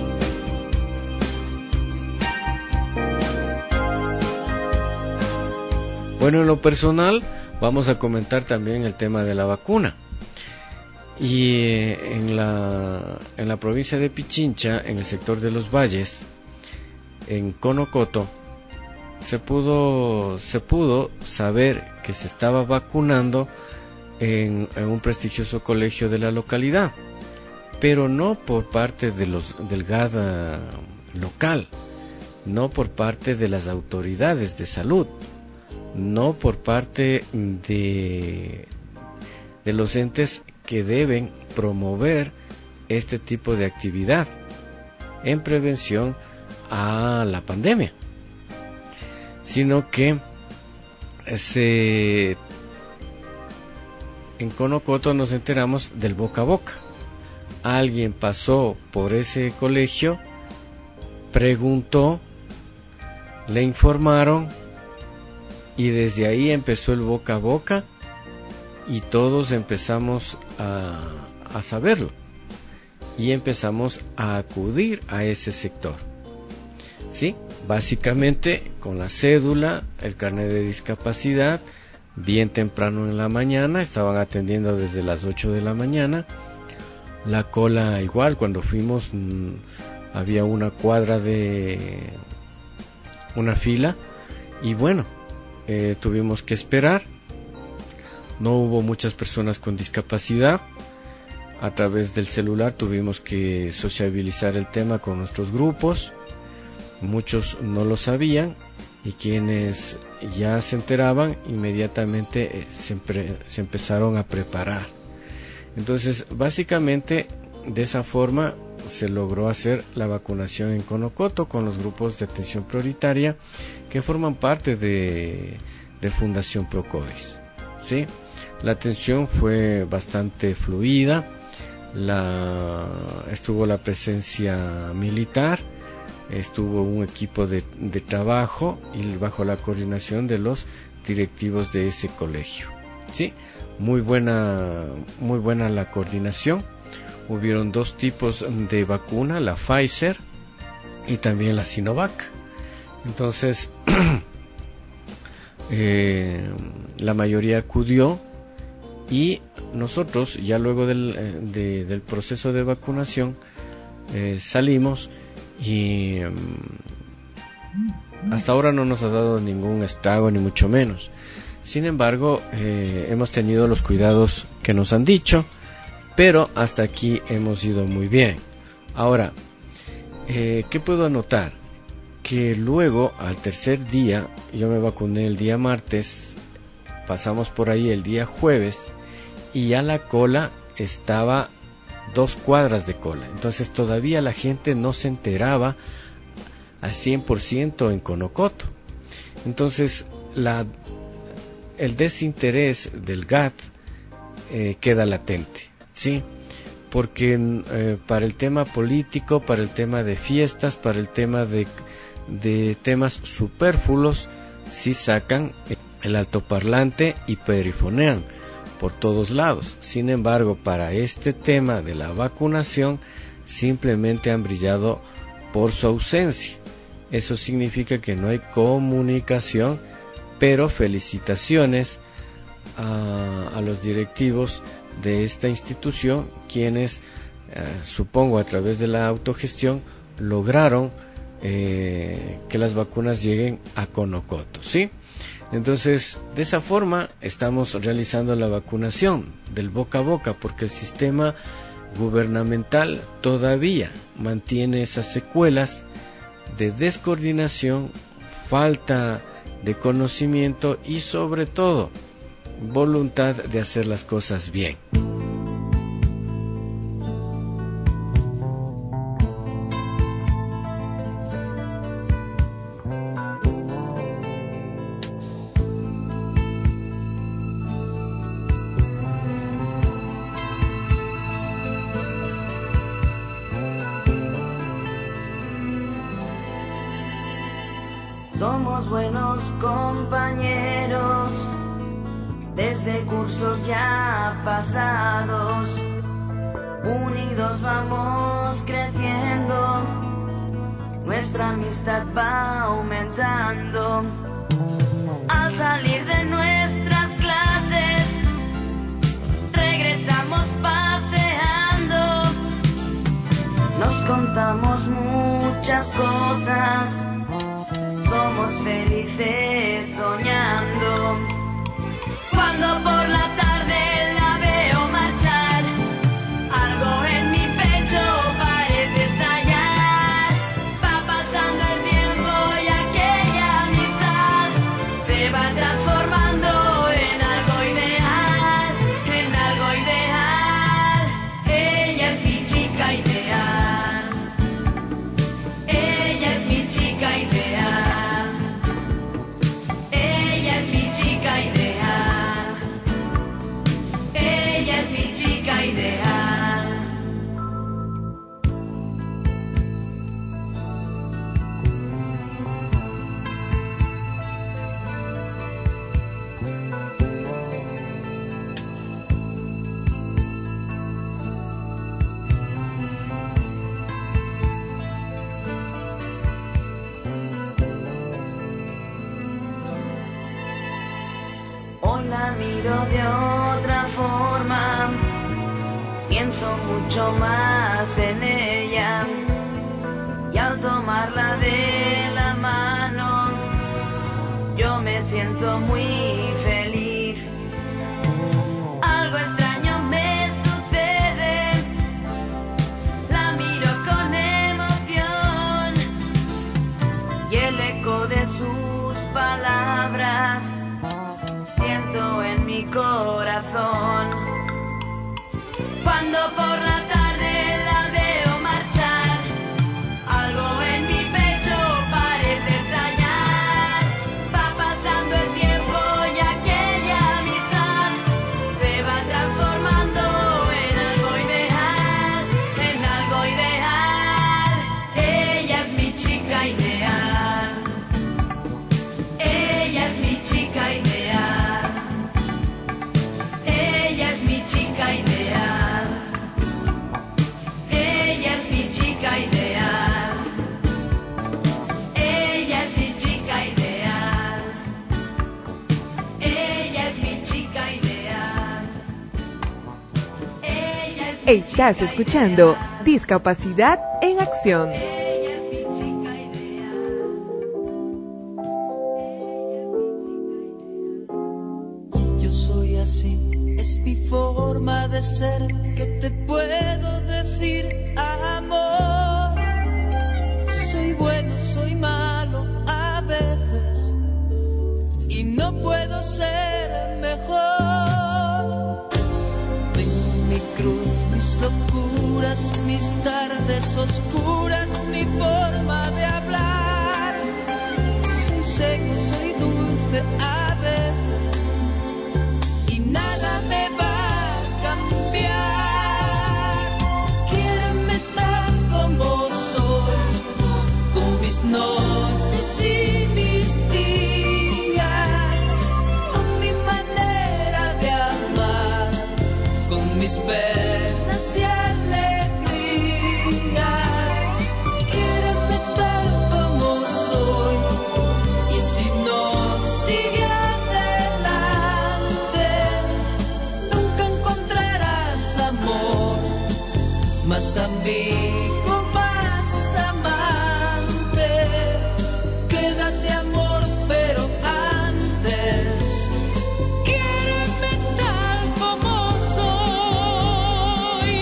Bueno, en lo personal, vamos a comentar también el tema de la vacuna. Y en la, en la provincia de Pichincha, en el sector de los Valles, en Conocoto, se pudo se pudo saber que se estaba vacunando en, en un prestigioso colegio de la localidad, pero no por parte de los del G A D local, no por parte de las autoridades de salud, no por parte de, de los entes que deben promover este tipo de actividad en prevención a la pandemia, sino que se, en Conocoto nos enteramos del boca a boca. Alguien pasó por ese colegio, preguntó, le informaron y desde ahí empezó el boca a boca y todos empezamos a, a saberlo y empezamos a acudir a ese sector. ¿Sí? Básicamente con la cédula, el carnet de discapacidad, bien temprano en la mañana, estaban atendiendo desde las ocho de la mañana. La cola igual, cuando fuimos mmm, había una cuadra de una fila y bueno, eh, tuvimos que esperar. No hubo muchas personas con discapacidad. A través del celular tuvimos que sociabilizar el tema con nuestros grupos. Muchos no lo sabían y quienes ya se enteraban inmediatamente se, empre- se empezaron a preparar. Entonces, básicamente, de esa forma se logró hacer la vacunación en Conocoto con los grupos de atención prioritaria que forman parte de, de Fundación Procodis. ¿Sí? La atención fue bastante fluida, la, estuvo la presencia militar, estuvo un equipo de, de trabajo y bajo la coordinación de los directivos de ese colegio. ¿Sí? Muy buena, muy buena la coordinación. Hubieron dos tipos de vacuna, la Pfizer y también la Sinovac. Entonces, eh, la mayoría acudió y nosotros ya luego del, eh, de, del proceso de vacunación eh, salimos y um, hasta ahora no nos ha dado ningún estrago ni mucho menos. Sin embargo, eh, hemos tenido los cuidados que nos han dicho, pero hasta aquí hemos ido muy bien. Ahora, eh, ¿qué puedo anotar? Que luego, al tercer día, yo me vacuné el día martes, pasamos por ahí el día jueves, y ya la cola estaba dos cuadras de cola. Entonces todavía la gente no se enteraba al cien por ciento en Conocoto. Entonces, la... el desinterés del G A T eh, queda latente, ¿sí? Porque eh, para el tema político, para el tema de fiestas, para el tema de, de temas superfluos, sí sacan el altoparlante y perifonean por todos lados. Sin embargo, para este tema de la vacunación, simplemente han brillado por su ausencia. Eso significa que no hay comunicación, pero felicitaciones a, a los directivos de esta institución, quienes, eh, supongo a través de la autogestión, lograron eh, que las vacunas lleguen a Conocoto, ¿sí? Entonces, de esa forma estamos realizando la vacunación del boca a boca, porque el sistema gubernamental todavía mantiene esas secuelas de descoordinación, falta de conocimiento y sobre todo voluntad de hacer las cosas bien. Somos buenos compañeros desde cursos ya pasados. Unidos vamos creciendo, nuestra amistad va aumentando. Al salir de nuestras clases, regresamos paseando. Nos contamos muchas cosas. Somos felices siento de otra forma, pienso mucho más en ella, y al tomarla de la mano yo me siento muy feliz. Algo extraño me sucede, la miro con emoción y el eco de sus palabras siento en mi corazón. Cuando por la tarde la veo marchar, algo en mi pecho parece estallar. Va pasando el tiempo y aquella amistad se va transformando en algo ideal, en algo ideal. Ella es mi chica ideal, ella es mi chica ideal, ella es mi chica ideal, ella es mi chica ideal, ella es mi chica ideal, ella es mi chica ideal, ella es mi Estás chica escuchando ideal. Discapacidad en Acción. Yo soy así, es mi forma de ser, que te puedo decir, amor. Soy bueno, soy malo a veces, y no puedo ser mejor. Tengo mi cruz, mis locuras, mis tardes oscuras, mi forma de hablar. Soy seco, soy dulce a veces, y nada me va a cambiar. Quiéreme tal como soy, con mis noches y mis días, con mi manera de amar, con mis penas y alegrías. Quiéreme tal como soy, y si no sigue adelante, nunca encontrarás amor, más amigo, más amante. Quédate amor, pero antes, quiéreme tal como soy.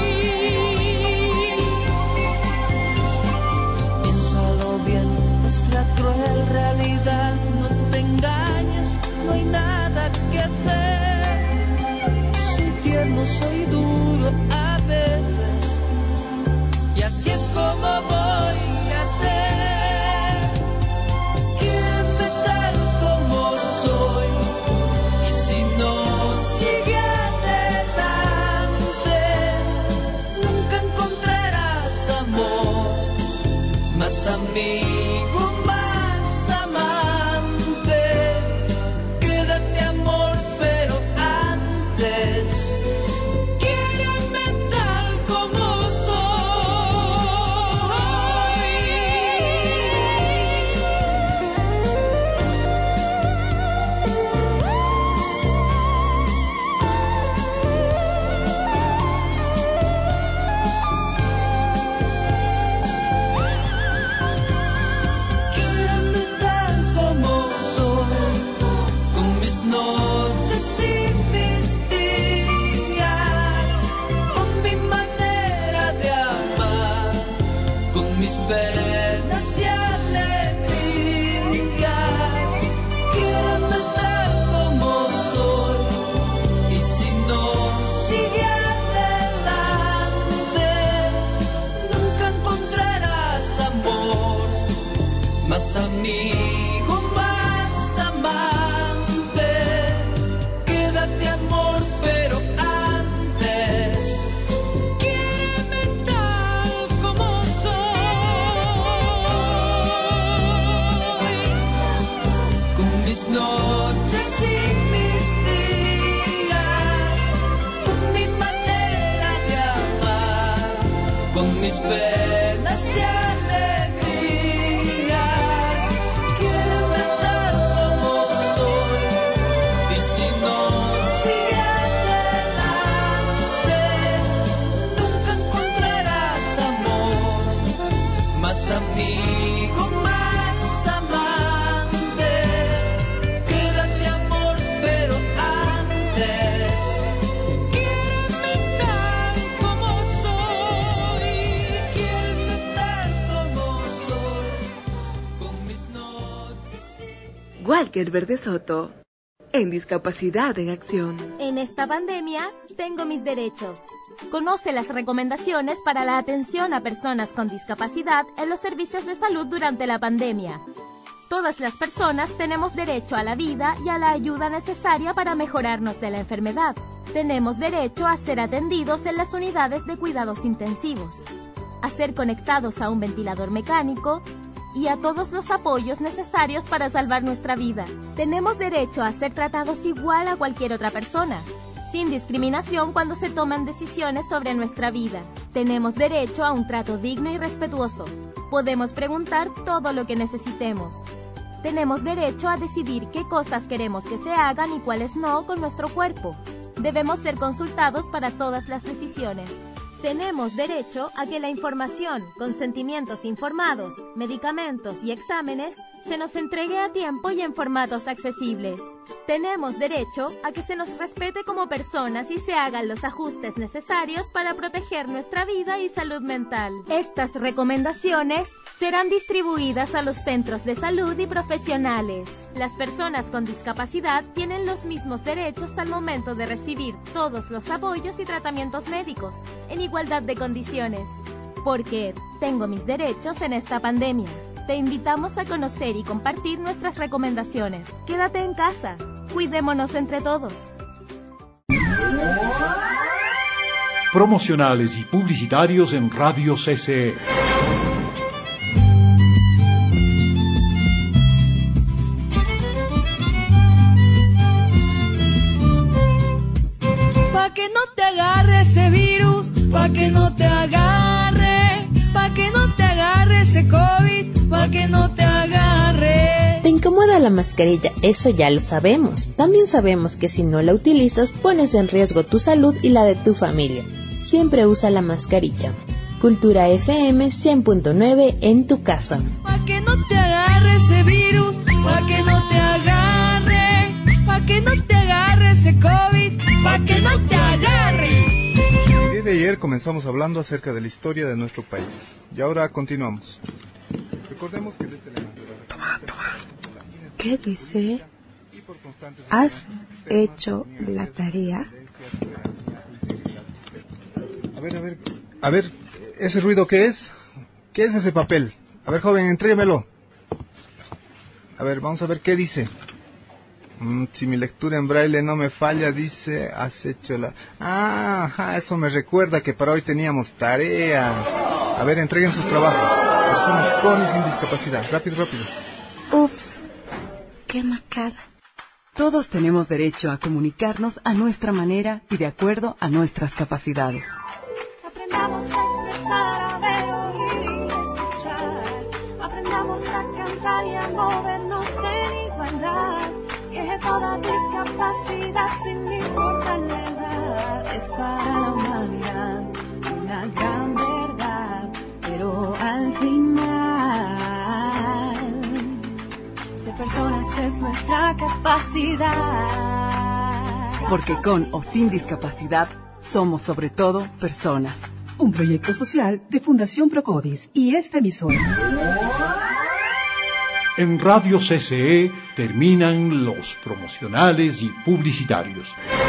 Piénsalo bien, es la cruel realidad, no te engañes, no hay nada que hacer. Soy tierno, soy duro a veces, y así es como voy a ser. Quiéreme tal como soy, y si no sigue adelante, nunca encontrarás amor, más amigo, más amante. Quédate amor, pero antes, quiéreme tal como quiéreme tal como soy, con mis noches y mis días, con mi manera de amar, con mis penas y alegrías. Quiéreme tal como soy, y si no sigue adelante, nunca encontrarás amor, más amigo, más amante. Quédate amor, pero antes, quiéreme tal como soy, con mis noches y mis días, con mi manera de amar, con mis penas y alegrías. Quiéreme igual que el Verde Soto, en Discapacidad en Acción. En esta pandemia, tengo mis derechos. Conoce las recomendaciones para la atención a personas con discapacidad en los servicios de salud durante la pandemia. Todas las personas tenemos derecho a la vida y a la ayuda necesaria para mejorarnos de la enfermedad. Tenemos derecho a ser atendidos en las unidades de cuidados intensivos, a ser conectados a un ventilador mecánico y a todos los apoyos necesarios para salvar nuestra vida. Tenemos derecho a ser tratados igual a cualquier otra persona, sin discriminación cuando se toman decisiones sobre nuestra vida. Tenemos derecho a un trato digno y respetuoso. Podemos preguntar todo lo que necesitemos. Tenemos derecho a decidir qué cosas queremos que se hagan y cuáles no con nuestro cuerpo. Debemos ser consultados para todas las decisiones. Tenemos derecho a que la información, consentimientos informados, medicamentos y exámenes se nos entregue a tiempo y en formatos accesibles. Tenemos derecho a que se nos respete como personas y se hagan los ajustes necesarios para proteger nuestra vida y salud mental. Estas recomendaciones serán distribuidas a los centros de salud y profesionales. Las personas con discapacidad tienen los mismos derechos al momento de recibir todos los apoyos y tratamientos médicos, en igualdad de condiciones. Porque tengo mis derechos en esta pandemia. Te invitamos a conocer y compartir nuestras recomendaciones. Quédate en casa. Cuidémonos entre todos. Promocionales y publicitarios en Radio C C E. Pa' que no te agarre ese virus, pa' que no te agarre, pa' que no te agarre ese COVID, pa' que no te agarre. Te incomoda la mascarilla, eso ya lo sabemos. También sabemos que si no la utilizas, pones en riesgo tu salud y la de tu familia. Siempre usa la mascarilla. Cultura F M cien punto nueve en tu casa. Pa' que no te agarre ese virus, pa' que no te agarre, pa' que no te agarre ese COVID, pa' que no te agarre. El día de ayer comenzamos hablando acerca de la historia de nuestro país y ahora continuamos. Recordemos que desde la Toma, toma. ¿Qué dice? ¿Has hecho la tarea? A ver, a ver, a ver, ¿ese ruido qué es? ¿Qué es ese papel? A ver, joven, entréguemelo. A ver, vamos a ver qué dice. Mm, si mi lectura en braille no me falla, dice, has hecho la... Ah, ajá, eso me recuerda que para hoy teníamos tarea. A ver, entreguen sus trabajos. Personas con y sin discapacidad. Rápido, rápido. Ups, qué macada. Todos tenemos derecho a comunicarnos a nuestra manera y de acuerdo a nuestras capacidades. Aprendamos a expresar, a ver, oír y escuchar. Aprendamos a cantar y a movernos en igualdad. Que toda discapacidad, sin importar la edad, es para la humanidad una gran verdad. Pero al final, ser personas es nuestra capacidad. Porque con o sin discapacidad, somos sobre todo personas. Un proyecto social de Fundación Procodis y esta emisora. En Radio C C E terminan los promocionales y publicitarios.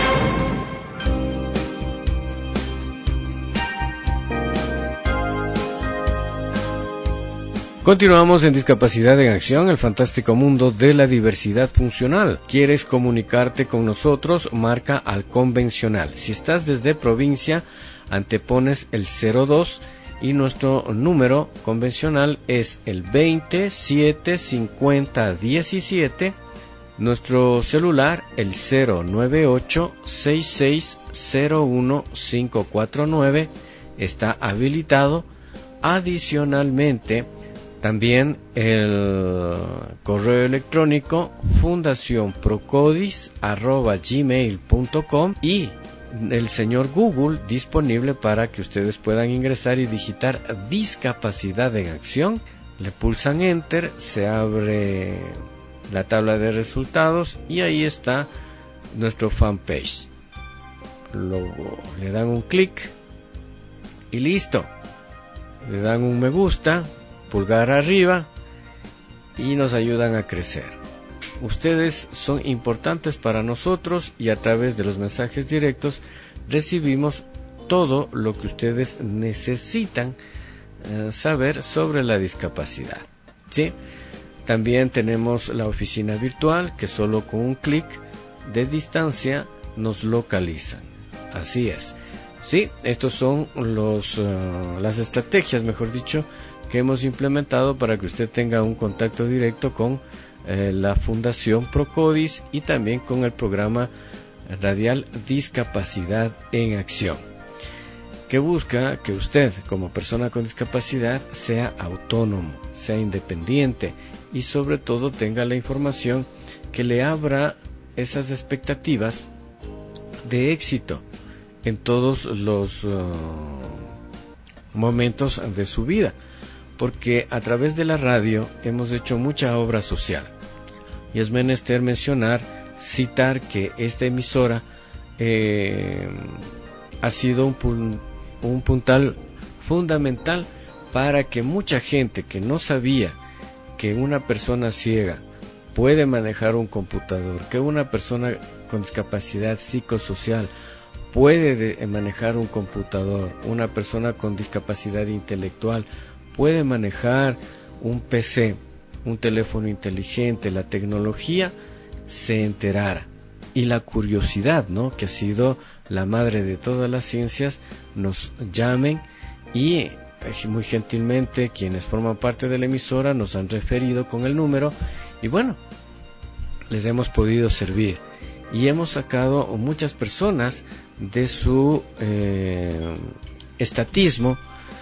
Continuamos en Discapacidad en Acción, el fantástico mundo de la diversidad funcional. ¿Quieres comunicarte con nosotros? Marca al convencional. Si estás desde provincia, antepones el cero dos y nuestro número convencional es el veinte, siete, cincuenta, diecisiete. Nuestro celular el cero nueve ocho, sesenta y seis, cero uno, cinco cuatro nueve está habilitado. Adicionalmente, también el correo electrónico fundacionprocodis arroba gmail punto com y el señor Google disponible para que ustedes puedan ingresar y digitar Discapacidad en Acción. Le pulsan Enter, se abre la tabla de resultados y ahí está nuestro fanpage. Luego le dan un clic y listo. Le dan un me gusta, pulgar arriba y nos ayudan a crecer. Ustedes son importantes para nosotros y a través de los mensajes directos recibimos todo lo que ustedes necesitan eh, saber sobre la discapacidad, ¿sí? También tenemos la oficina virtual que solo con un clic de distancia nos localizan. Así es. Sí, estos son los uh, las estrategias, mejor dicho, que hemos implementado para que usted tenga un contacto directo con eh, la Fundación Procodis y también con el programa radial Discapacidad en Acción, que busca que usted, como persona con discapacidad, sea autónomo, sea independiente y sobre todo tenga la información que le abra esas expectativas de éxito en todos los uh, momentos de su vida, porque a través de la radio hemos hecho mucha obra social y es menester mencionar, citar que esta emisora eh, ha sido un, pun- un puntal fundamental para que mucha gente que no sabía que una persona ciega puede manejar un computador, que una persona con discapacidad psicosocial puede de, manejar un computador, una persona con discapacidad intelectual puede manejar un P C, un teléfono inteligente, la tecnología, se enterara. Y la curiosidad, ¿no?, que ha sido la madre de todas las ciencias, nos llamen y muy gentilmente quienes forman parte de la emisora nos han referido con el número y bueno, les hemos podido servir y hemos sacado muchas personas de su eh, estatismo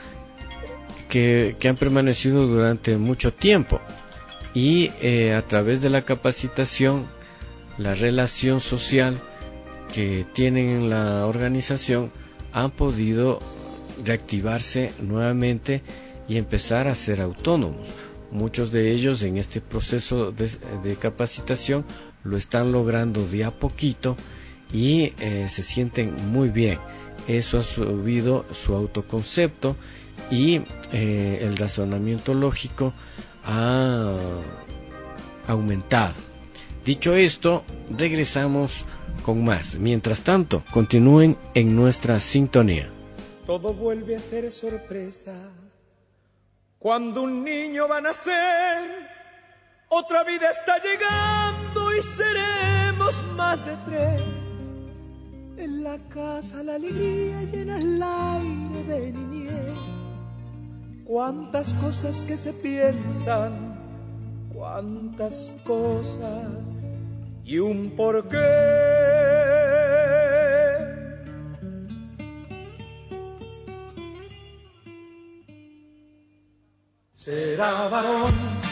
que, que han permanecido durante mucho tiempo y eh, a través de la capacitación, la relación social que tienen en la organización han podido reactivarse nuevamente y empezar a ser autónomos. Muchos de ellos en este proceso de, de capacitación lo están logrando de a poquito y eh, se sienten muy bien. Eso ha subido su autoconcepto y eh, el razonamiento lógico ha aumentado. Dicho esto, regresamos con más. Mientras tanto, continúen en nuestra sintonía. Todo vuelve a ser sorpresa cuando un niño va a nacer. Otra vida está llegando y seremos más de tres. En la casa la alegría llena el aire de niñez. Cuántas cosas que se piensan, cuántas cosas y un porqué. Será varón,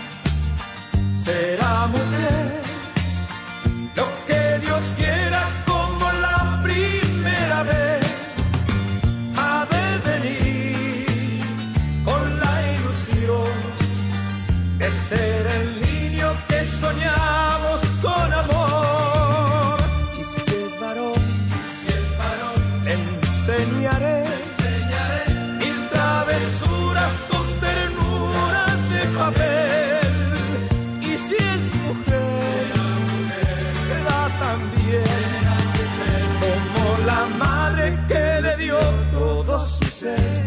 será mujer, lo que Dios quiera como la primera vez. Ha de venir con la ilusión de ser el niño que soñamos con amor. Y si es varón, si es varón, le enseñaré, le enseñaré mil travesuras con ternuras de papel. Y si es mujer, será también como la madre que le dio todo su ser.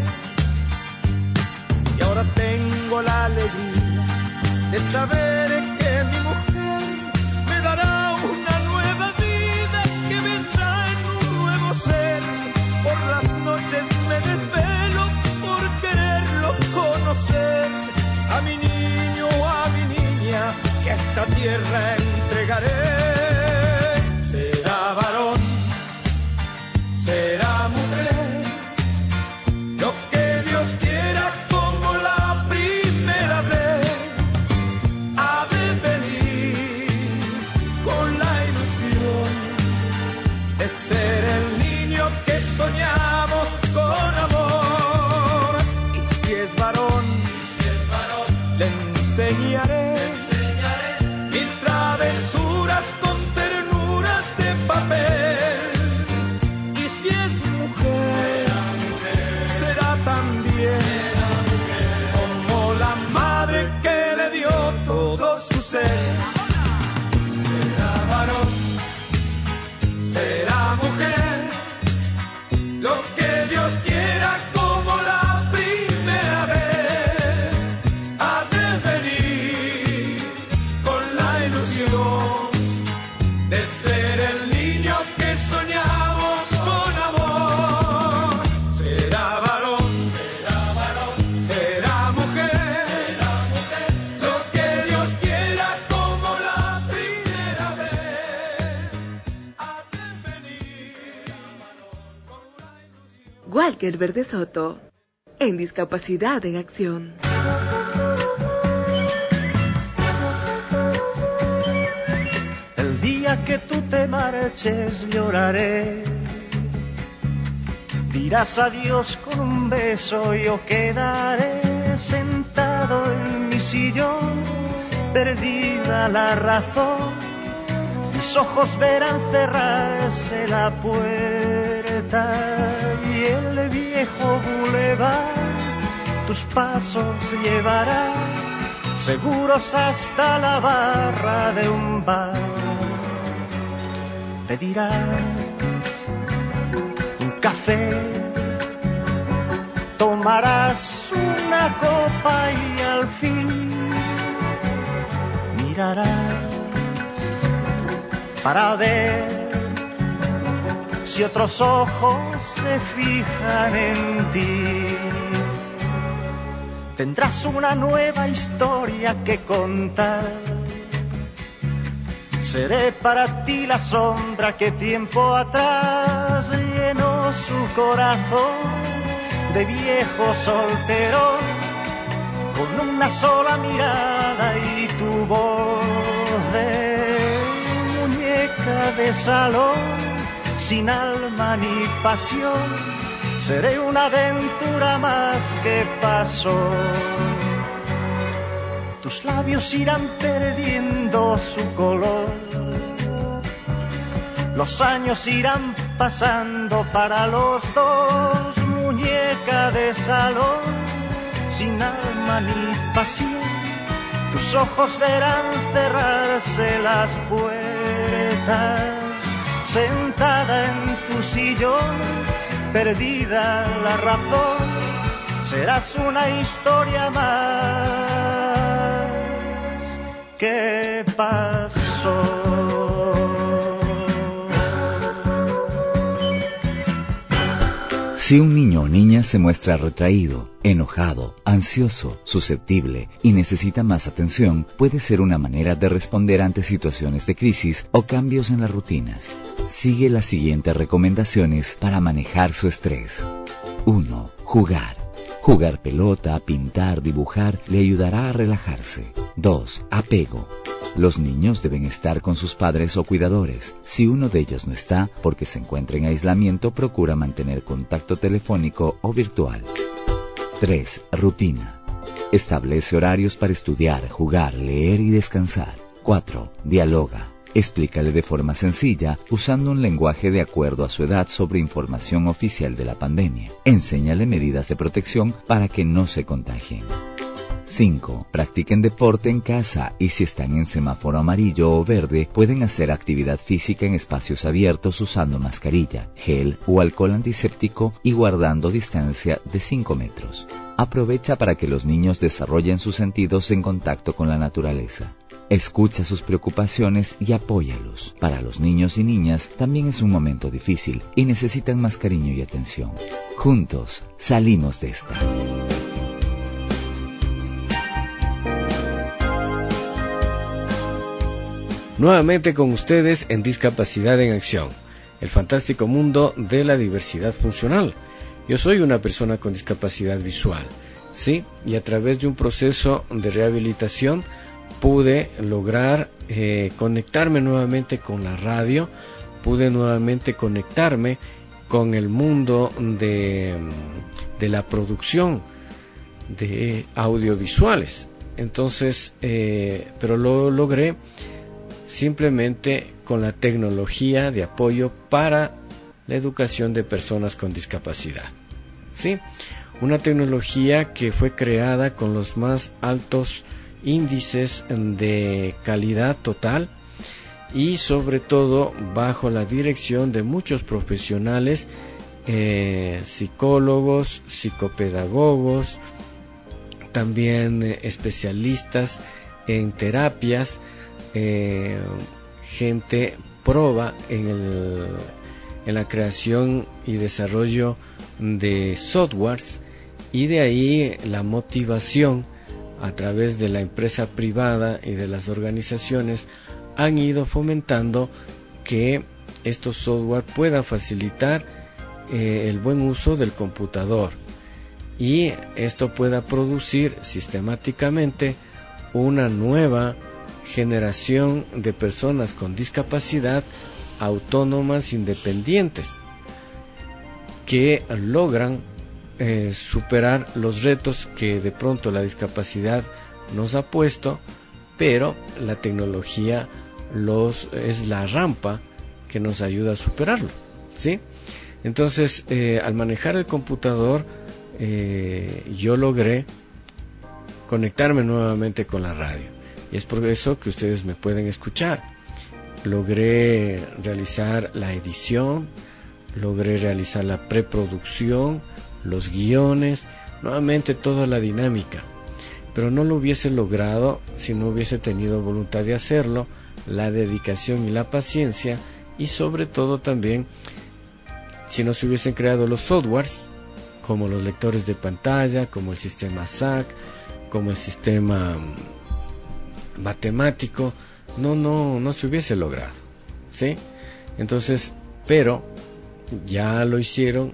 Y ahora tengo la alegría de saber que mi mujer me dará una nueva vida que vendrá en un nuevo ser. Por las noches me desvelo por quererlo conocer. A mi niño, a mi niña, que a esta tierra entregaré. Será varón, será mujer, lo que Dios quiera como la primera vez. Ha de venir con la ilusión de ser el niño que soñamos con amor. Y si es varón, si es varón, le enseñaré, le enseñaré mil travesuras con ternuras de papel. Y si es mujer, será, mujer, será también será mujer, como la madre que le dio todo su ser. Walker Verde Soto, en Discapacidad en Acción. El día que tú te marches lloraré, dirás adiós con un beso, yo quedaré sentado en mi sillón, perdida la razón, mis ojos verán cerrarse la puerta y el viejo bulevar tus pasos llevará, seguros hasta la barra de un bar. Pedirás un café, tomarás una copa y al fin mirarás para ver si otros ojos se fijan en ti. Tendrás una nueva historia que contar. Seré para ti la sombra que tiempo atrás llenó su corazón de viejo solterón, con una sola mirada y tu voz de muñeca de salón, sin alma ni pasión. Seré una aventura más que pasó. Tus labios irán perdiendo su color, los años irán pasando para los dos, muñeca de salón, sin alma ni pasión. Tus ojos verán cerrarse las puertas, sentada en tu sillón, perdida la razón, serás una historia más que pasó. Si un niño o niña se muestra retraído, enojado, ansioso, susceptible y necesita más atención, puede ser una manera de responder ante situaciones de crisis o cambios en las rutinas. Sigue las siguientes recomendaciones para manejar su estrés. uno. Jugar. Jugar pelota, pintar, dibujar le ayudará a relajarse. dos. Apego. Los niños deben estar con sus padres o cuidadores. Si uno de ellos no está, porque se encuentra en aislamiento, procura mantener contacto telefónico o virtual. tres. Rutina. Establece horarios para estudiar, jugar, leer y descansar. cuatro. Dialoga. Explícale de forma sencilla, usando un lenguaje de acuerdo a su edad sobre información oficial de la pandemia. Enséñale medidas de protección para que no se contagien. cinco. Practiquen deporte en casa y si están en semáforo amarillo o verde, pueden hacer actividad física en espacios abiertos usando mascarilla, gel o alcohol antiséptico y guardando distancia de cinco metros. Aprovecha para que los niños desarrollen sus sentidos en contacto con la naturaleza. Escucha sus preocupaciones y apóyalos. Para los niños y niñas también es un momento difícil y necesitan más cariño y atención. Juntos salimos de esta. Nuevamente con ustedes en Discapacidad en Acción, el fantástico mundo de la diversidad funcional. Yo soy una persona con discapacidad visual, ¿sí? Y a través de un proceso de rehabilitación pude lograr eh, conectarme nuevamente con la radio, pude nuevamente conectarme con el mundo de, de la producción de audiovisuales. Entonces, eh, pero lo logré simplemente con la tecnología de apoyo para la educación de personas con discapacidad. ¿Sí? Una tecnología que fue creada con los más altos índices de calidad total y sobre todo bajo la dirección de muchos profesionales, eh, psicólogos, psicopedagogos, también eh, especialistas en terapias, eh, gente proba en, el, en la creación y desarrollo de softwares, y de ahí la motivación a través de la empresa privada y de las organizaciones han ido fomentando que estos software puedan facilitar eh, el buen uso del computador, y esto pueda producir sistemáticamente una nueva generación de personas con discapacidad autónomas, independientes, que logran eh, superar los retos que de pronto la discapacidad nos ha puesto, pero la tecnología los es la rampa que nos ayuda a superarlo, ¿sí? Entonces, eh, al manejar el computador, eh, yo logré conectarme nuevamente con la radio, y es por eso que ustedes me pueden escuchar. Logré realizar la edición, logré realizar la preproducción, los guiones, nuevamente toda la dinámica, pero no lo hubiese logrado si no hubiese tenido voluntad de hacerlo, la dedicación y la paciencia, y sobre todo también si no se hubiesen creado los softwares como los lectores de pantalla, como el sistema S A C, como el sistema matemático, no no no se hubiese logrado, ¿sí? Entonces, pero ya lo hicieron,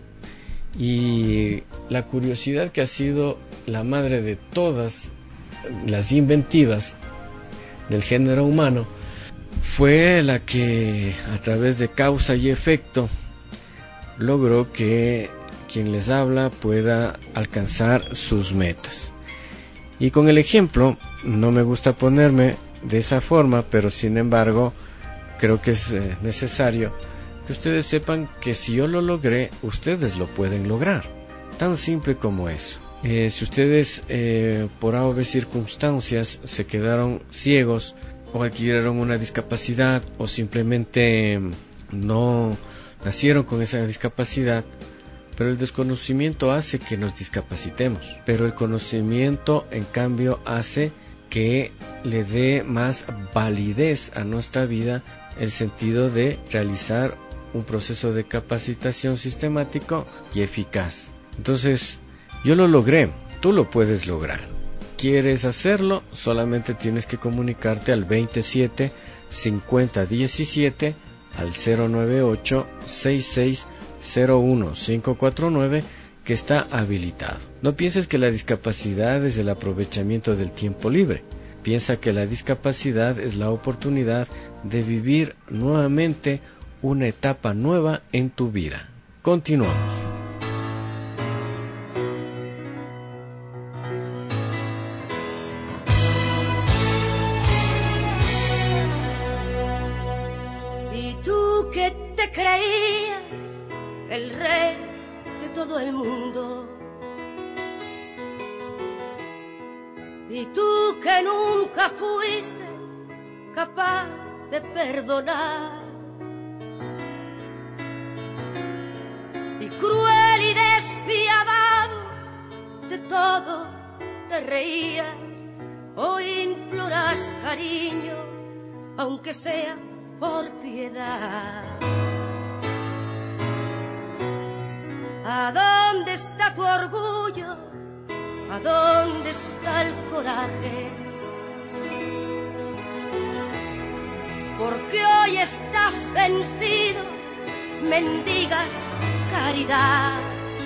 y la curiosidad, que ha sido la madre de todas las inventivas del género humano, fue la que a través de causa y efecto logró que quien les habla pueda alcanzar sus metas. Y con el ejemplo, no me gusta ponerme de esa forma, pero sin embargo creo que es eh, necesario que ustedes sepan que si yo lo logré, ustedes lo pueden lograr, tan simple como eso. Eh, si ustedes eh, por A o B circunstancias se quedaron ciegos, o adquirieron una discapacidad, o simplemente no nacieron con esa discapacidad, pero el desconocimiento hace que nos discapacitemos, pero el conocimiento en cambio hace que le dé más validez a nuestra vida, el sentido de realizar un proceso de capacitación sistemático y eficaz. Entonces, yo lo logré, tú lo puedes lograr. ¿Quieres hacerlo? Solamente tienes que comunicarte al veintisiete cincuenta diecisiete, al cero nueve ocho seis seis cero uno cinco cuatro nueve, que está habilitado. No pienses que la discapacidad es el aprovechamiento del tiempo libre. Piensa que la discapacidad es la oportunidad de vivir nuevamente una etapa nueva en tu vida. Continuamos. Y tú que te creías el rey de todo el mundo, y tú que nunca fuiste capaz de perdonar, y cruel y despiadado de todo te reías, hoy imploras cariño, aunque sea por piedad. ¿A dónde está tu orgullo? ¿A dónde está el coraje? Porque hoy estás vencido, mendigas caridad.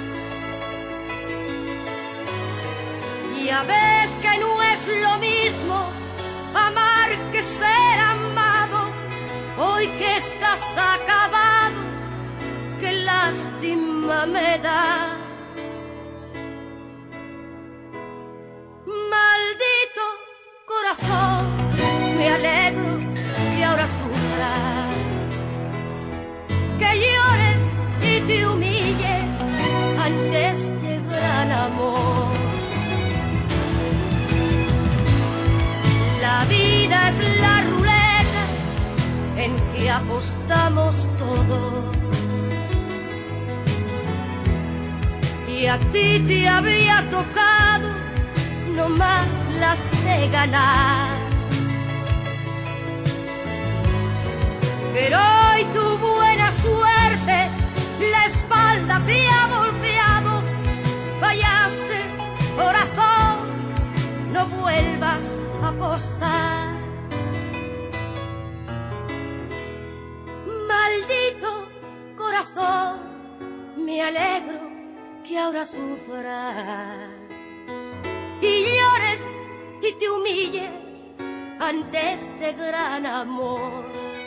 Ya ves que no es lo mismo amar que ser amado. Hoy que estás acabado, qué lástima me da. Maldito corazón, me alegro que ahora sufras, que llores y te humilles ante este gran amor. La vida es la ruleta en que apostamos todo, y a ti te había tocado no más las de ganar. Pero hoy tu buena suerte la espalda te ha volteado. Fallaste, corazón, no vuelvas a apostar. Maldito corazón, me me alegro que ahora sufras y llores y te humilles ante este gran amor.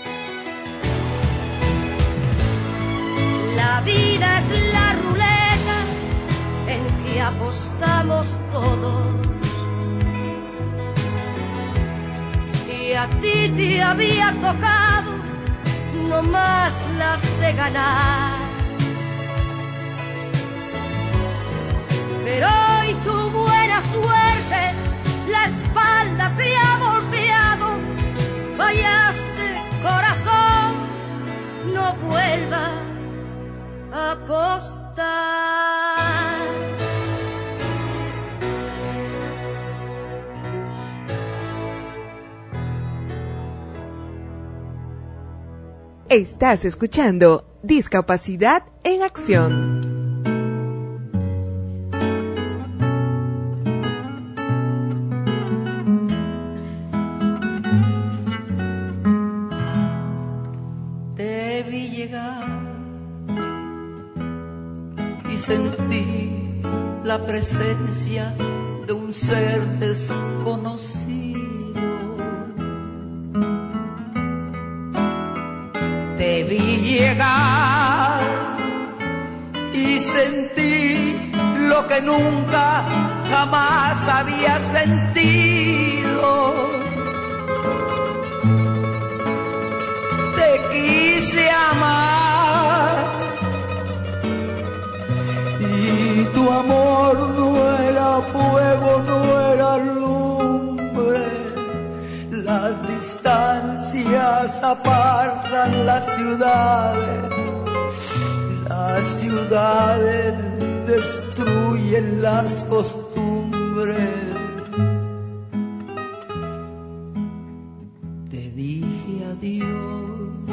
La vida es la ruleta en que apostamos todos, y a ti te había tocado no más las de ganar. Pero hoy tu buena suerte la espalda te ha volteado. Fallaste, corazón, no vuelvas a apostar. Estás escuchando Discapacidad en Acción. Te vi llegar y sentí la presencia de un ser desconocido. Te vi llegar y sentí lo que nunca jamás había sentido. Te quise amar y tu amor no era fuego, no era lumbre. Las distancias apartan las ciudades, las ciudades destruyen las costumbres. Te dije adiós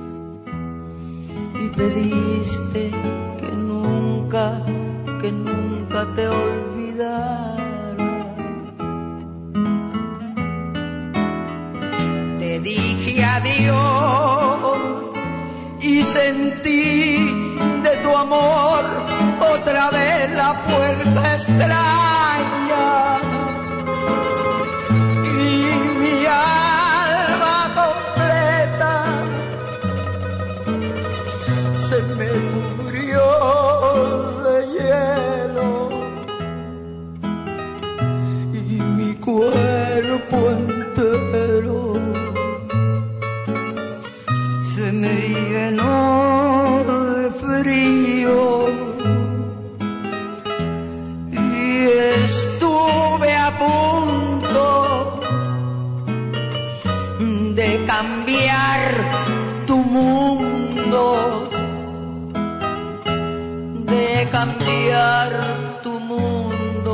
y pediste que nunca, que nunca te olvidara. Te dije adiós y sentí de tu amor otra vez la fuerza extraña, y mi alma completa se me cubrió de hielo y mi cuerpo entero se me llenó de frío, y estuve a punto de cambiar tu mundo, de cambiar tu mundo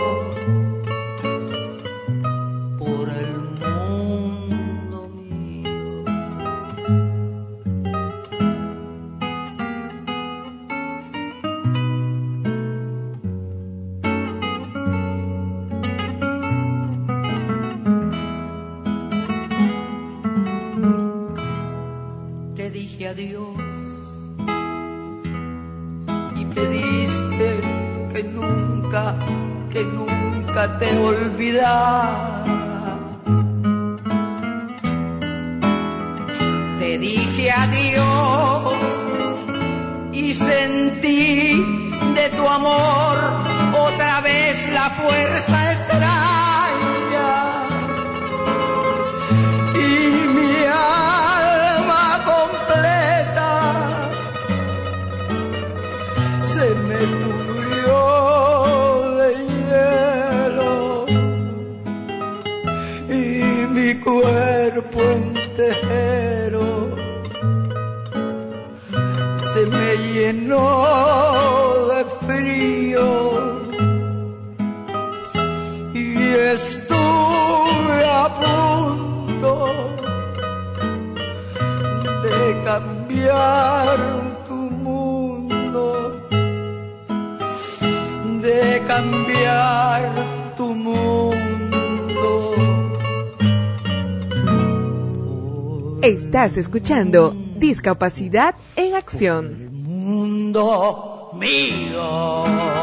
por el mundo mío. Te dije adiós y pediste que nunca, que nunca te olvidara. Te dije adiós y sentí de tu amor otra vez la fuerza extraña, y mi alma completa se me cubrió de hielo, y mi cuerpo entero se me llenó de frío, y estuve a punto de cambiar tu mundo, de cambiar tu mundo. Estás escuchando Discapacidad en Acción. Mundo conmigo.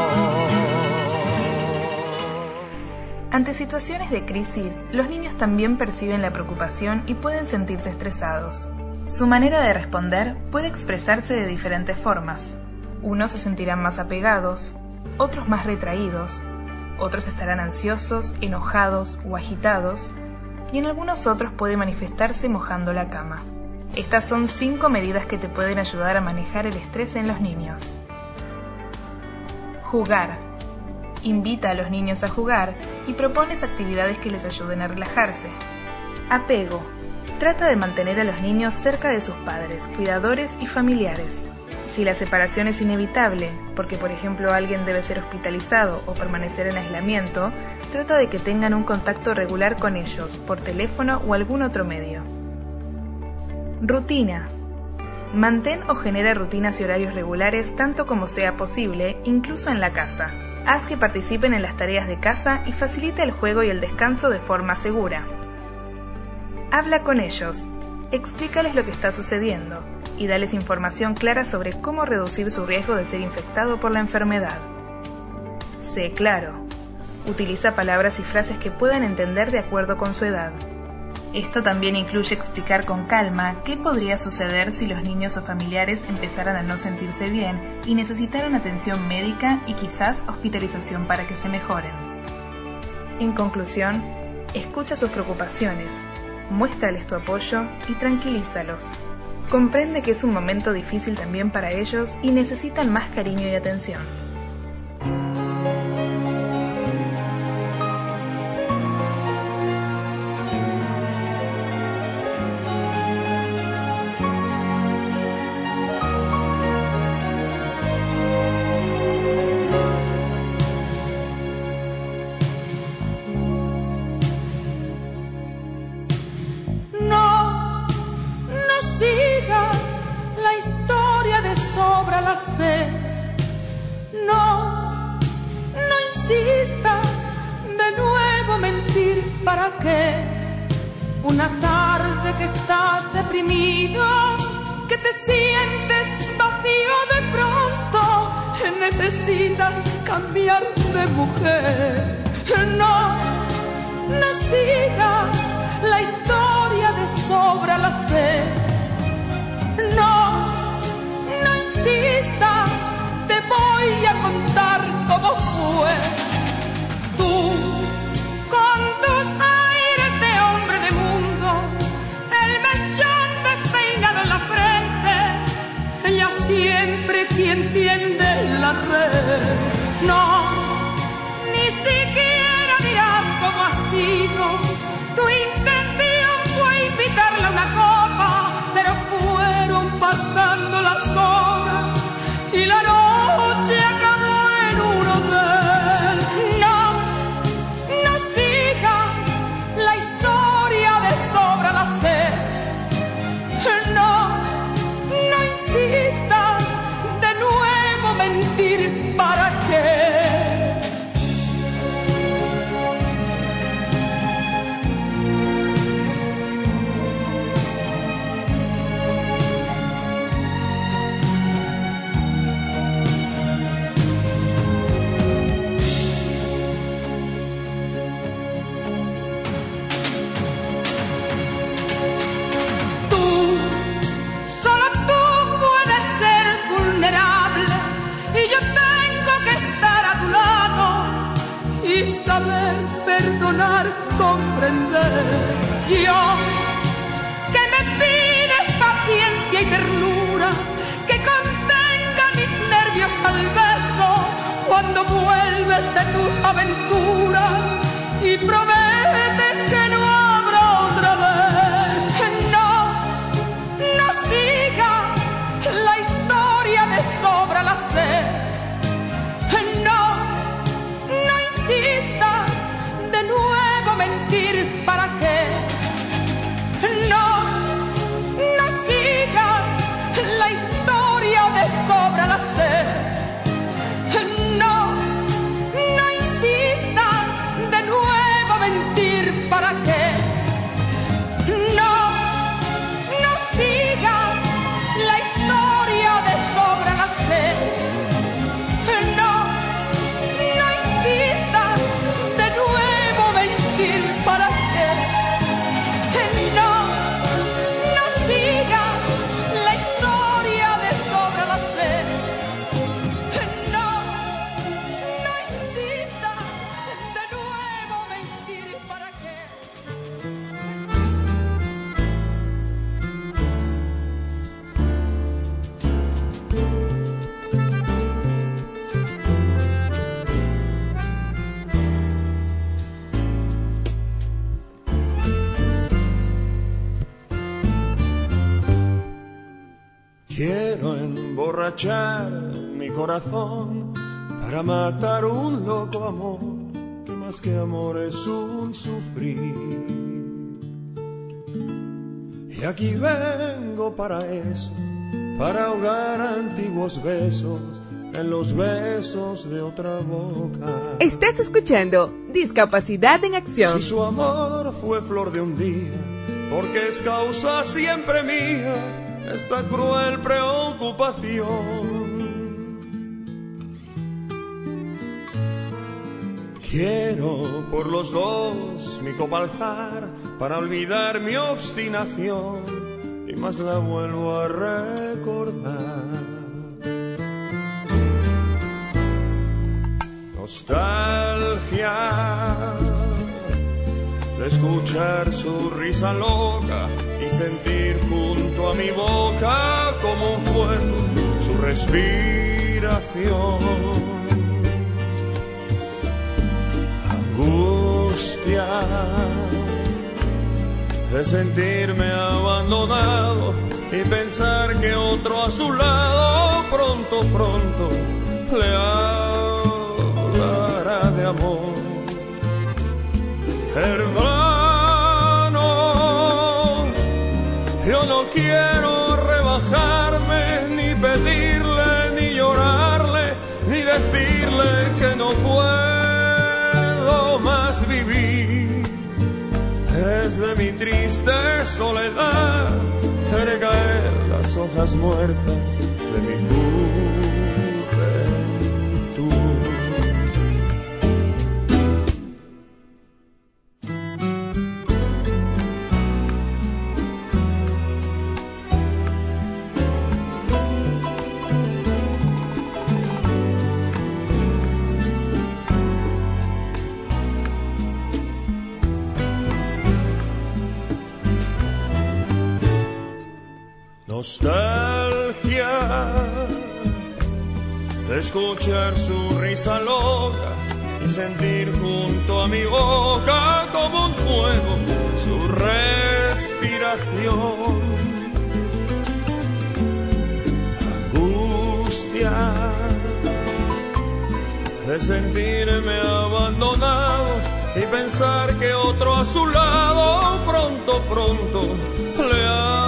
Ante situaciones de crisis, los niños también perciben la preocupación y pueden sentirse estresados. Su manera de responder puede expresarse de diferentes formas. Unos se sentirán más apegados, otros más retraídos, otros estarán ansiosos, enojados o agitados, y en algunos otros puede manifestarse mojando la cama. Estas son cinco medidas que te pueden ayudar a manejar el estrés en los niños. Jugar. Invita a los niños a jugar y propones actividades que les ayuden a relajarse. Apego. Trata de mantener a los niños cerca de sus padres, cuidadores y familiares. Si la separación es inevitable, porque por ejemplo alguien debe ser hospitalizado o permanecer en aislamiento, trata de que tengan un contacto regular con ellos, por teléfono o algún otro medio. Rutina. Mantén o genera rutinas y horarios regulares tanto como sea posible, incluso en la casa. Haz que participen en las tareas de casa y facilita el juego y el descanso de forma segura. Habla con ellos, explícales lo que está sucediendo y dales información clara sobre cómo reducir su riesgo de ser infectado por la enfermedad. Sé claro. Utiliza palabras y frases que puedan entender de acuerdo con su edad. Esto también incluye explicar con calma qué podría suceder si los niños o familiares empezaran a no sentirse bien y necesitaran atención médica y quizás hospitalización para que se mejoren. En conclusión, escucha sus preocupaciones, muéstrales tu apoyo y tranquilízalos. Comprende que es un momento difícil también para ellos y necesitan más cariño y atención. No, no insistas de nuevo mentir, ¿para qué? Una tarde que estás deprimido, que te sientes vacío de pronto, necesitas cambiar de mujer. No, no sigas la historia de sobra la sé. No, no insistas, te voy a contar cómo fue. Tú, con tus aires de hombre de mundo, el mechón despeinado en la frente, ella siempre quien tiende la red. No, ni siquiera dirás cómo ha sido. Tu intención fue invitarla a una copa, pero fueron pasando las horas y la noche acabó en un hotel. No, no sigas la historia de sobra la sé. No, no insistas de nuevo mentir, ¿para qué? Saber perdonar, comprender. Yo, que me pides paciencia y ternura, que contenga mis nervios al beso cuando vuelves de tus aventuras y prometes que no habrá otra vez. No, no sigas la historia de sobra la sé. De nuevo mentir, ¿para qué? No, no sigas la historia de sobra la sé. No, no insistas de nuevo mentir. Quiero emborrachar mi corazón para matar un loco amor, que más que amor es un sufrir. Y aquí vengo para eso, para ahogar antiguos besos en los besos de otra boca. Estás escuchando Discapacidad en Acción. Si su amor fue flor de un día, porque es causa siempre mía esta cruel preocupación. Quiero por los dos mi copa alzar para olvidar mi obstinación, y más la vuelvo a recordar. Nostalgia de escuchar su risa loca y sentir junto a mi boca como un fuego su respiración. Angustia de sentirme abandonado y pensar que otro a su lado pronto, pronto le hablará de amor. Hermano, yo no quiero rebajarme, ni pedirle, ni llorarle, ni decirle que no puedo más vivir. Desde mi triste soledad haré caer las hojas muertas de mi juventud. Nostalgia de escuchar su risa loca y sentir junto a mi boca como un fuego su respiración. Angustia de sentirme abandonado y pensar que otro a su lado pronto, pronto le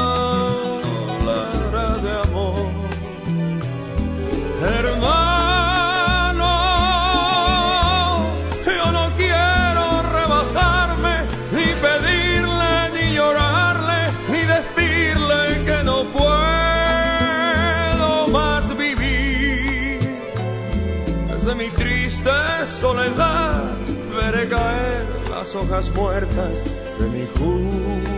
hablará de amor. Hermano, yo no quiero rebajarme, ni pedirle, ni llorarle, ni decirle que no puedo más vivir. Desde mi triste soledad veré caer las hojas muertas de mi juventud.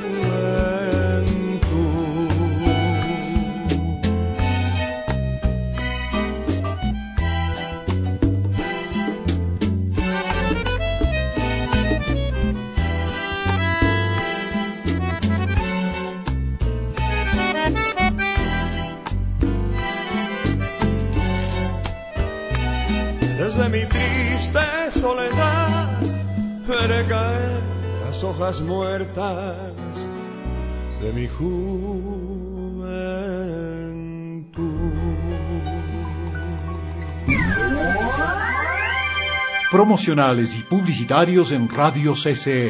Desde mi triste soledad veré caer las hojas muertas de mi juventud. Promocionales y publicitarios en Radio C C E.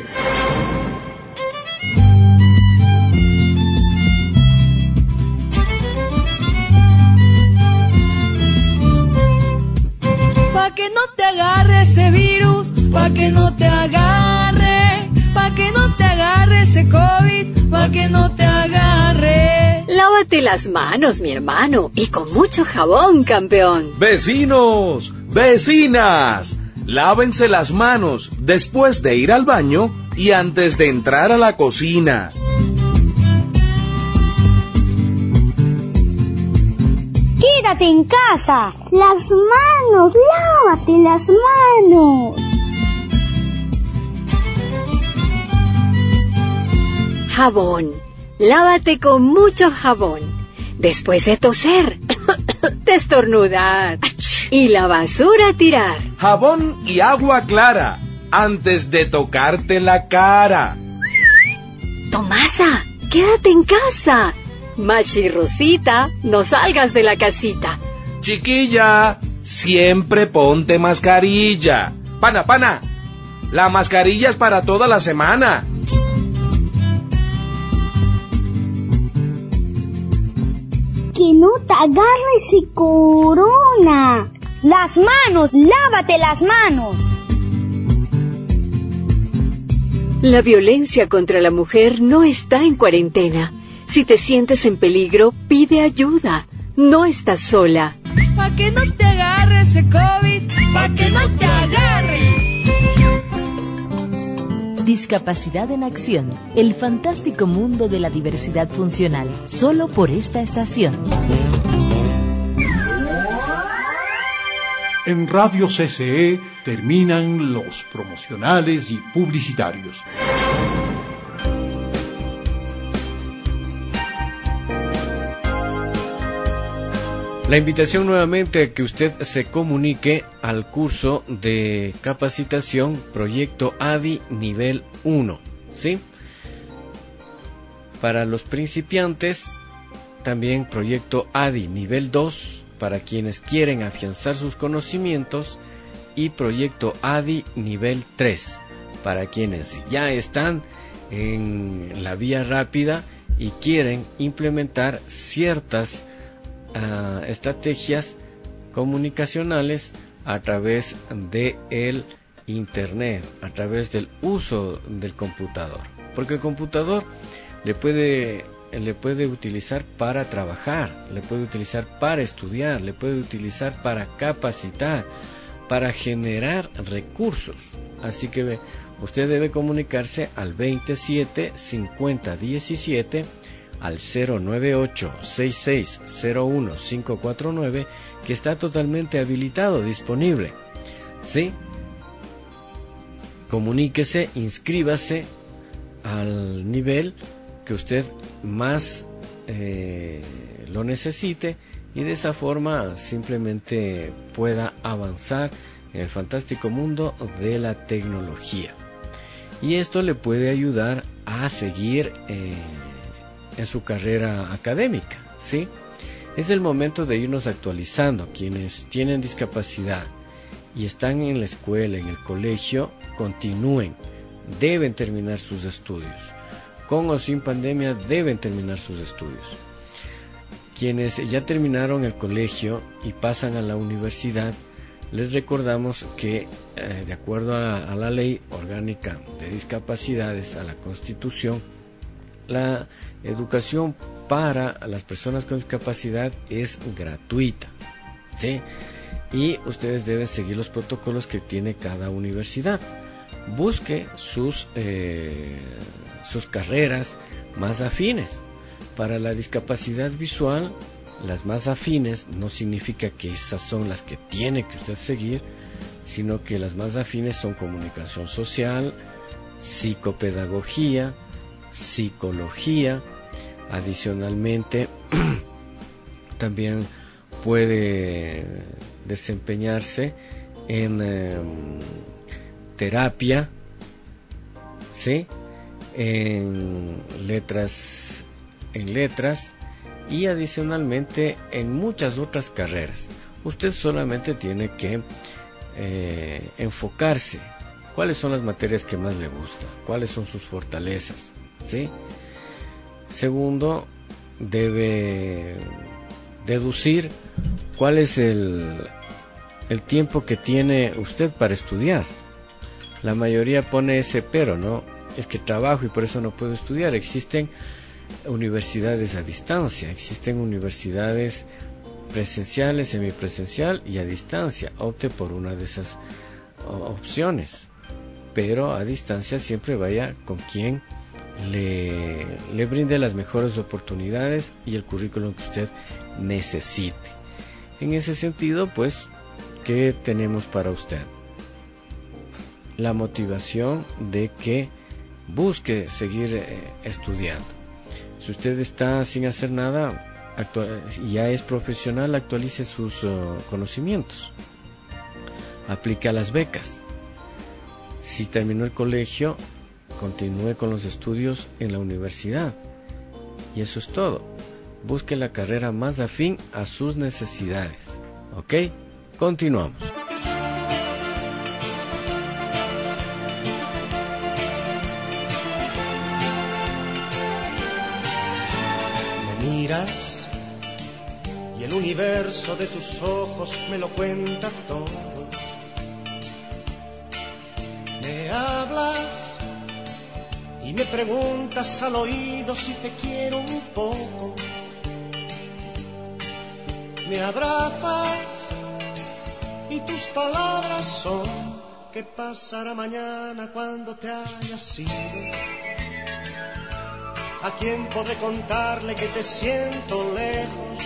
Pa' que no te agarre ese virus, pa' que no te agarre, pa' que no te agarre ese COVID, pa' que no te agarre. Lávate las manos, mi hermano, y con mucho jabón, campeón. Vecinos, vecinas, lávense las manos después de ir al baño y antes de entrar a la cocina. Quédate en casa. Las manos, lávate las manos. Jabón. Lávate con mucho jabón. Después de toser, de estornudar y la basura tirar. Jabón y agua clara antes de tocarte la cara. Tomasa, quédate en casa. Machi Rosita, no salgas de la casita. Chiquilla, siempre ponte mascarilla. Pana, pana, la mascarilla es para toda la semana. Que no te agarre ese corona. Las manos, lávate las manos. La violencia contra la mujer no está en cuarentena. Si te sientes en peligro, pide ayuda. No estás sola. Pa' que no te agarre ese COVID, pa' que no te agarre. Discapacidad en Acción, el fantástico mundo de la diversidad funcional, solo por esta estación. En Radio C C E terminan los promocionales y publicitarios. La invitación nuevamente a que usted se comunique al curso de capacitación Proyecto A D I nivel uno, ¿sí? Para los principiantes, también Proyecto A D I nivel dos, para quienes quieren afianzar sus conocimientos, y Proyecto A D I nivel tres, para quienes ya están en la vía rápida y quieren implementar ciertas Uh, estrategias comunicacionales a través de el internet, a través del uso del computador, porque el computador le puede le puede utilizar para trabajar, le puede utilizar para estudiar, le puede utilizar para capacitar, para generar recursos. Así que usted debe comunicarse al veintisiete cincuenta diecisiete, al cero nueve ocho seis seis cero uno cinco cuatro nueve, que está totalmente habilitado, disponible. ¿Sí? Comuníquese, inscríbase al nivel que usted más eh, lo necesite, y de esa forma simplemente pueda avanzar en el fantástico mundo de la tecnología. Y esto le puede ayudar a seguir eh, en su carrera académica, ¿sí? Es el momento de irnos actualizando. Quienes tienen discapacidad y están en la escuela, en el colegio, continúen, deben terminar sus estudios. Con o sin pandemia deben terminar sus estudios. Quienes ya terminaron el colegio y pasan a la universidad, les recordamos que eh, de acuerdo a, a la Ley Orgánica de Discapacidades, a la Constitución, la educación para las personas con discapacidad es gratuita, ¿sí? Y ustedes deben seguir los protocolos que tiene cada universidad. Busque sus eh, sus carreras más afines. Para la discapacidad visual, las más afines no significa que esas son las que tiene que usted seguir, sino que las más afines son comunicación social, psicopedagogía, psicología. Adicionalmente también puede desempeñarse en eh, terapia, ¿sí? en letras en letras y adicionalmente en muchas otras carreras. Usted solamente tiene que eh, enfocarse cuáles son las materias que más le gustan, cuáles son sus fortalezas, ¿sí? Segundo, debe deducir cuál es el, el tiempo que tiene usted para estudiar. La mayoría pone ese pero, ¿no? Es que trabajo y por eso no puedo estudiar. Existen universidades a distancia, existen universidades presenciales, semipresencial y a distancia. Opte por una de esas opciones, pero a distancia siempre vaya con quien le, le brinde las mejores oportunidades y el currículum que usted necesite. En ese sentido, pues, ¿qué tenemos para usted? La motivación de que busque seguir eh, estudiando. Si usted está sin hacer nada actual, y ya es profesional, actualice sus uh, conocimientos. Aplique a las becas. Si terminó el colegio, continúe con los estudios en la universidad. Y eso es todo. busque la carrera más afín a sus necesidades. ¿Ok? Continuamos. Me miras y el universo de tus ojos me lo cuenta todo. Me hablas y me preguntas al oído si te quiero un poco. Me abrazas y tus palabras son: ¿qué pasará mañana cuando te hayas ido? ¿A quién podré contarle que te siento lejos?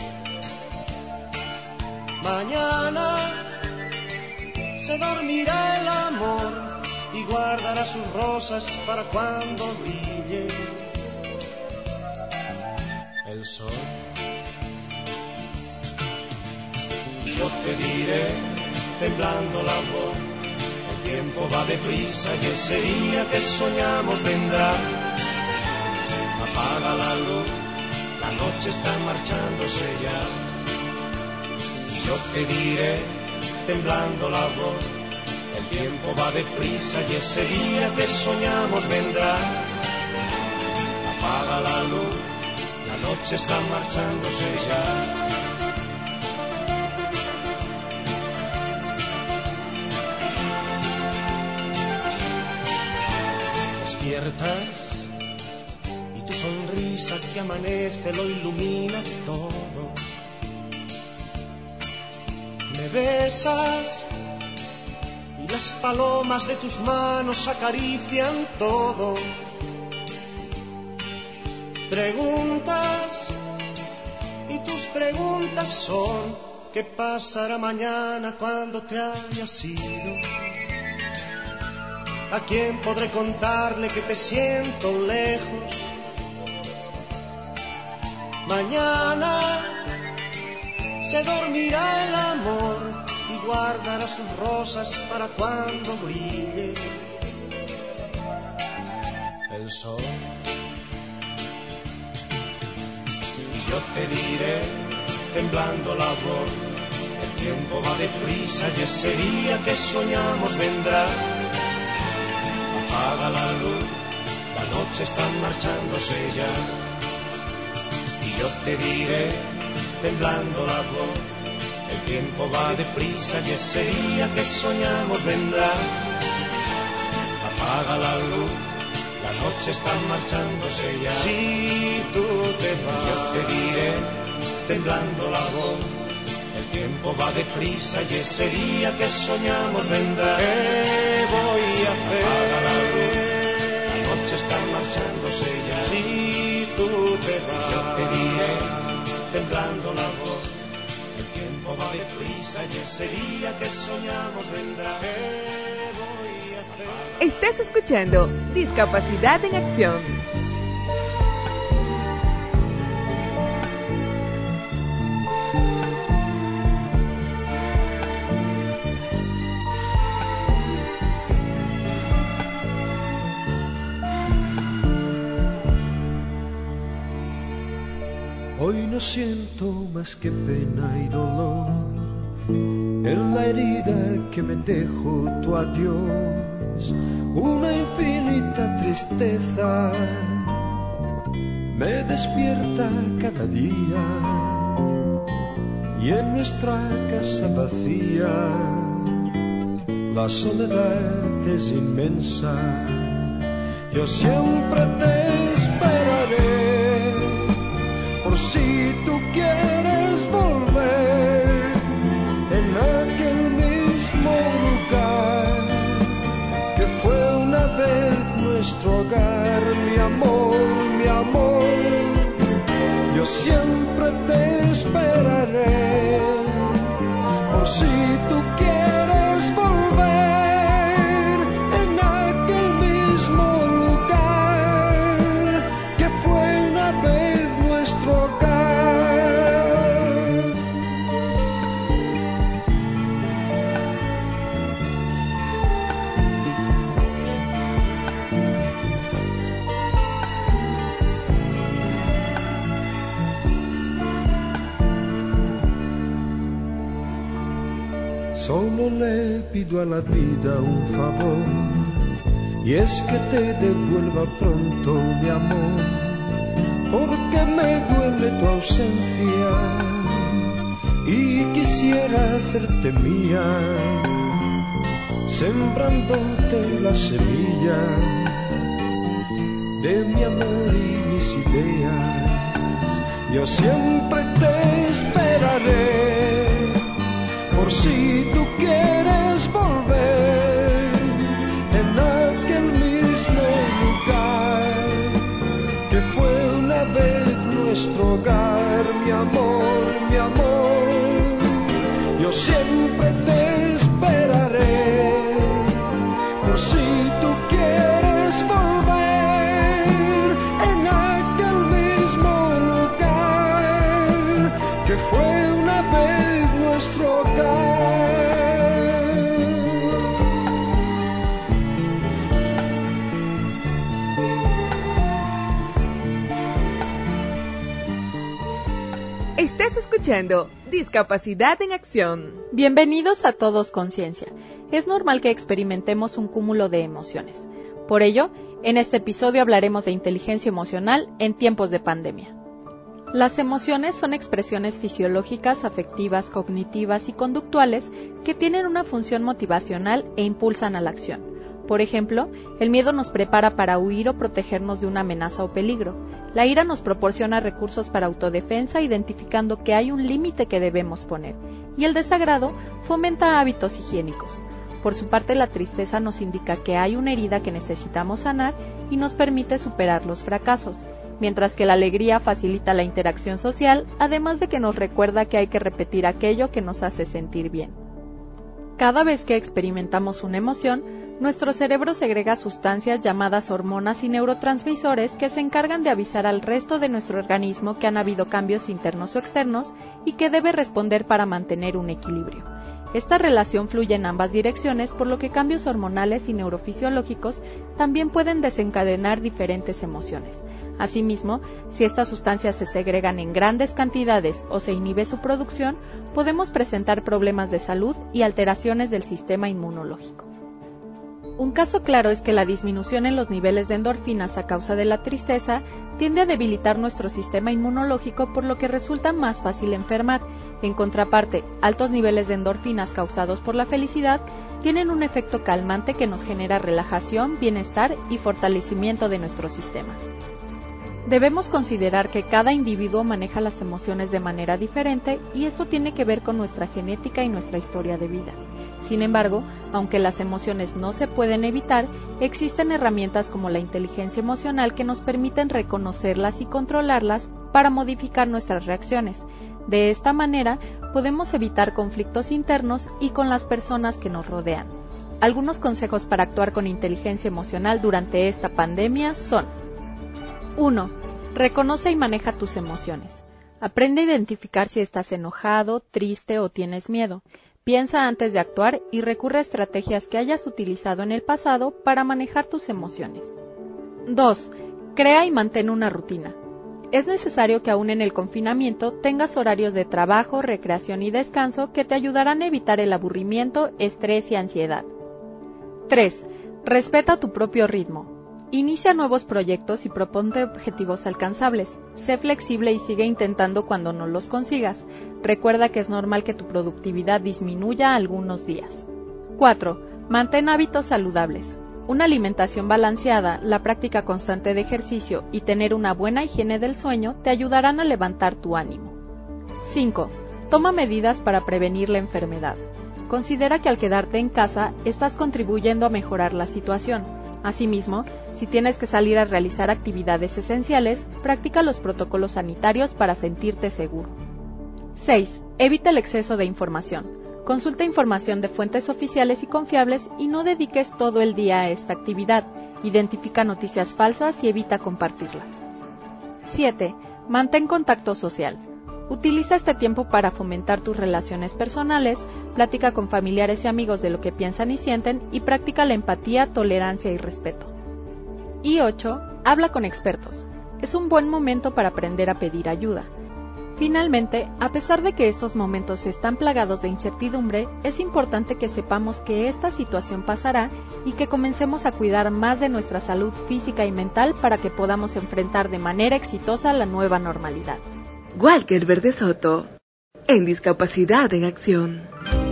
Mañana se dormirá el amor y guardará sus rosas para cuando brille el sol. Y yo te diré, temblando la voz, el tiempo va deprisa y ese día que soñamos vendrá. Apaga la luz, la noche está marchándose ya. Y yo te diré, temblando la voz, el tiempo va deprisa y ese día que soñamos vendrá. Apaga la luz, la noche está marchándose ya. Despiertas y tu sonrisa que amanece lo ilumina todo. Me besas y las palomas de tus manos acarician todo. Preguntas y tus preguntas son: ¿qué pasará mañana cuando te hayas ido? ¿A quién podré contarle que te siento lejos? Mañana se dormirá el amor y guardará sus rosas para cuando brille el sol. Y yo te diré, temblando la voz, el tiempo va deprisa y ese día que soñamos vendrá. Apaga la luz, la noche está marchándose ya. Y yo te diré, temblando la voz, el tiempo va deprisa y ese día que soñamos vendrá. Apaga la luz, la noche está marchándose ya. Si tú te vas, yo te diré, temblando la voz, el tiempo va deprisa y ese día que soñamos vendrá. ¿Qué voy a hacer? Apaga la luz, la noche está marchándose ya. Si tú te vas, yo te diré, temblando la voz, el tiempo va deprisa y ese día que soñamos vendrá. ¿Qué voy a hacer? Estás escuchando Discapacidad en Acción. Hoy no siento más que pena y dolor en la herida que me dejó tu adiós, una infinita tristeza me despierta cada día y en nuestra casa vacía la soledad es inmensa. Yo siempre te esperaré por si tú quieres volver en aquel mismo lugar que fue una vez nuestro hogar, mi amor, mi amor. Yo siempre te esperaré por si tú quieres volver en aquel mismo lugar Solo le pido a la vida un favor, y es que te devuelva pronto mi amor, porque me duele tu ausencia y quisiera hacerte mía, sembrándote las semillas de mi amor y mis ideas. Yo siempre te esperaré, por si tú quieres volver, en aquel mismo lugar que fue una vez nuestro hogar, mi amor, mi amor. Yo siempre te esperaré, por si tú quieres volver, en aquel mismo lugar que fue una vez nuestro hogar. Estás escuchando Discapacidad en Acción. Bienvenidos a Todos Conciencia. Es normal que experimentemos un cúmulo de emociones. Por ello, en este episodio hablaremos de inteligencia emocional en tiempos de pandemia. Las emociones son expresiones fisiológicas, afectivas, cognitivas y conductuales que tienen una función motivacional e impulsan a la acción. Por ejemplo, el miedo nos prepara para huir o protegernos de una amenaza o peligro. La ira nos proporciona recursos para autodefensa, identificando que hay un límite que debemos poner. Y el desagrado fomenta hábitos higiénicos. Por su parte, la tristeza nos indica que hay una herida que necesitamos sanar y nos permite superar los fracasos, mientras que la alegría facilita la interacción social, además de que nos recuerda que hay que repetir aquello que nos hace sentir bien. Cada vez que experimentamos una emoción, nuestro cerebro segrega sustancias llamadas hormonas y neurotransmisores que se encargan de avisar al resto de nuestro organismo que han habido cambios internos o externos y que debe responder para mantener un equilibrio. Esta relación fluye en ambas direcciones, por lo que cambios hormonales y neurofisiológicos también pueden desencadenar diferentes emociones. Asimismo, si estas sustancias se segregan en grandes cantidades o se inhibe su producción, podemos presentar problemas de salud y alteraciones del sistema inmunológico. Un caso claro es que la disminución en los niveles de endorfinas a causa de la tristeza tiende a debilitar nuestro sistema inmunológico, por lo que resulta más fácil enfermar. En contraparte, altos niveles de endorfinas causados por la felicidad tienen un efecto calmante que nos genera relajación, bienestar y fortalecimiento de nuestro sistema. Debemos considerar que cada individuo maneja las emociones de manera diferente y esto tiene que ver con nuestra genética y nuestra historia de vida. Sin embargo, aunque las emociones no se pueden evitar, existen herramientas como la inteligencia emocional que nos permiten reconocerlas y controlarlas para modificar nuestras reacciones. De esta manera, podemos evitar conflictos internos y con las personas que nos rodean. Algunos consejos para actuar con inteligencia emocional durante esta pandemia son: uno. Reconoce y maneja tus emociones. Aprende a identificar si estás enojado, triste o tienes miedo. Piensa antes de actuar y recurre a estrategias que hayas utilizado en el pasado para manejar tus emociones. dos. Crea y mantén una rutina. Es necesario que aún en el confinamiento tengas horarios de trabajo, recreación y descanso que te ayudarán a evitar el aburrimiento, estrés y ansiedad. tres. Respeta tu propio ritmo. Inicia nuevos proyectos y proponte objetivos alcanzables. Sé flexible y sigue intentando cuando no los consigas. Recuerda que es normal que tu productividad disminuya algunos días. cuatro. Mantén hábitos saludables. Una alimentación balanceada, la práctica constante de ejercicio y tener una buena higiene del sueño te ayudarán a levantar tu ánimo. cinco. Toma medidas para prevenir la enfermedad. Considera que al quedarte en casa estás contribuyendo a mejorar la situación. Asimismo, si tienes que salir a realizar actividades esenciales, practica los protocolos sanitarios para sentirte seguro. seis. Evita el exceso de información. Consulta información de fuentes oficiales y confiables y no dediques todo el día a esta actividad. Identifica noticias falsas y evita compartirlas. siete. Mantén contacto social. Utiliza este tiempo para fomentar tus relaciones personales, platica con familiares y amigos de lo que piensan y sienten y practica la empatía, tolerancia y respeto. Y ocho. Habla con expertos. Es un buen momento para aprender a pedir ayuda. Finalmente, a pesar de que estos momentos están plagados de incertidumbre, es importante que sepamos que esta situación pasará y que comencemos a cuidar más de nuestra salud física y mental para que podamos enfrentar de manera exitosa la nueva normalidad. Walker Verde Soto, en Discapacidad en Acción.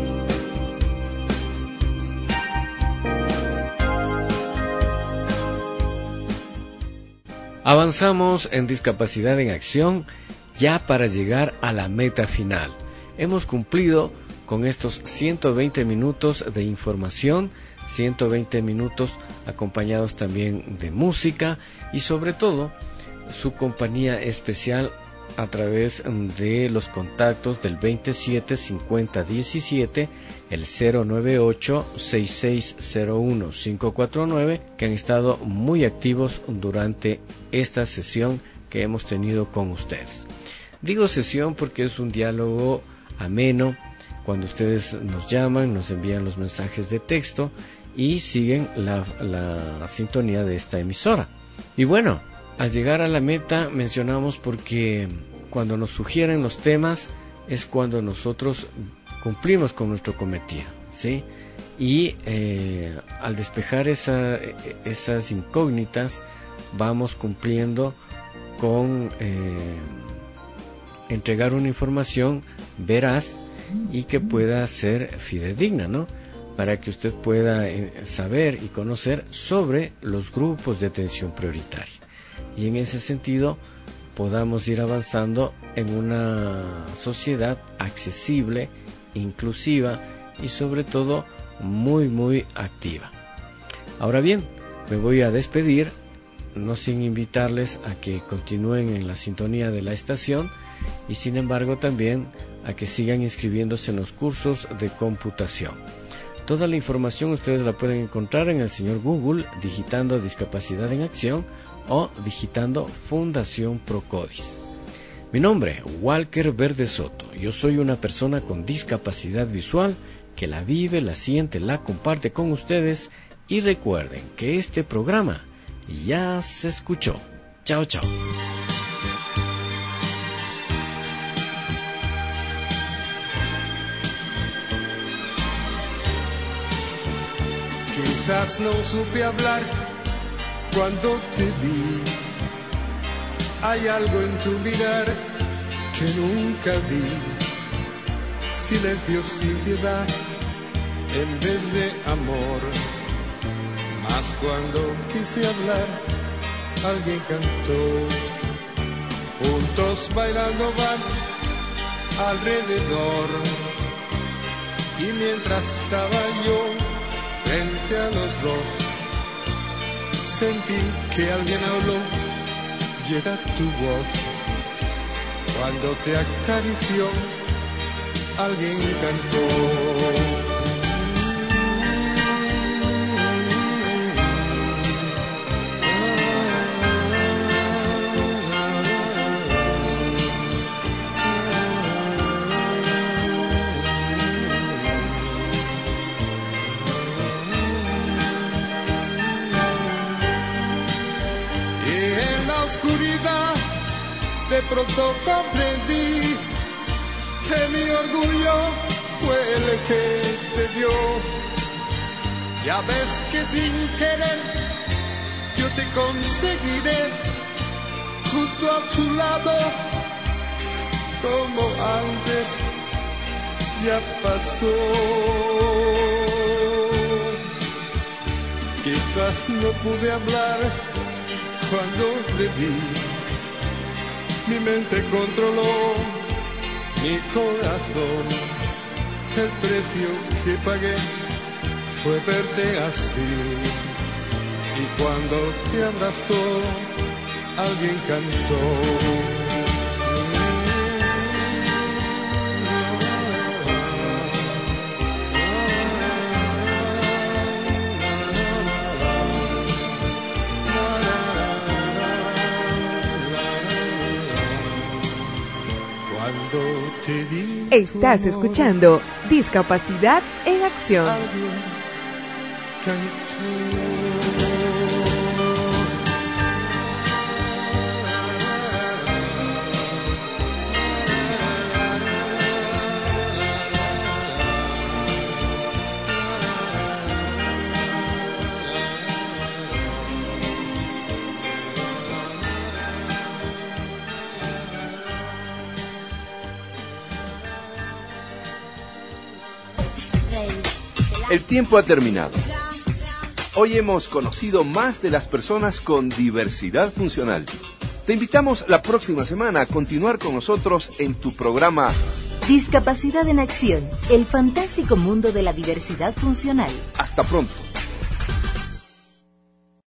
Avanzamos en Discapacidad en Acción ya para llegar a la meta final. Hemos cumplido con estos ciento veinte minutos de información, ciento veinte minutos acompañados también de música y sobre todo su compañía especial a través de los contactos del veintisiete cincuenta diecisiete, el cero nueve ocho seis seis cero uno cinco cuatro nueve, que han estado muy activos durante esta sesión que hemos tenido con ustedes. Digo sesión porque es un diálogo ameno, cuando ustedes nos llaman, nos envían los mensajes de texto y siguen la, la sintonía de esta emisora. Y bueno, al llegar a la meta mencionamos porque cuando nos sugieren los temas es cuando nosotros cumplimos con nuestro cometido, ¿sí? Y eh, al despejar esa, esas incógnitas vamos cumpliendo con eh, entregar una información veraz y que pueda ser fidedigna, ¿no? Para que usted pueda eh, saber y conocer sobre los grupos de atención prioritaria. Y en ese sentido podamos ir avanzando en una sociedad accesible, inclusiva y sobre todo muy muy activa. Ahora bien, me voy a despedir, no sin invitarles a que continúen en la sintonía de la estación y sin embargo también a que sigan inscribiéndose en los cursos de computación. Toda la información ustedes la pueden encontrar en el señor Google digitando Discapacidad en Acción o digitando Fundación Procodis. Mi nombre, Walker Verde Soto. Yo soy una persona con discapacidad visual que la vive, la siente, la comparte con ustedes y recuerden que este programa ya se escuchó. Chao, chao. Quizás no supe hablar cuando te vi. Hay algo en tu mirar que nunca vi. Silencio sin piedad en vez de amor. Mas cuando quise hablar, alguien cantó. Juntos bailando van alrededor. Y mientras estaba yo frente a los dos, sentí que alguien habló, llega tu voz. Cuando te acarició, alguien cantó. Oscuridad, de pronto comprendí que mi orgullo fue el que te dio. Ya ves que sin querer yo te conseguiré junto a tu lado, como antes ya pasó. Quizás no pude hablar cuando te vi, mi mente controló mi corazón. El precio que pagué fue verte así. Y cuando te abrazó, alguien cantó. Estás escuchando Discapacidad en Acción. El tiempo ha terminado. Hoy hemos conocido más de las personas con diversidad funcional. Te invitamos la próxima semana a continuar con nosotros en tu programa Discapacidad en Acción, el fantástico mundo de la diversidad funcional. Hasta pronto.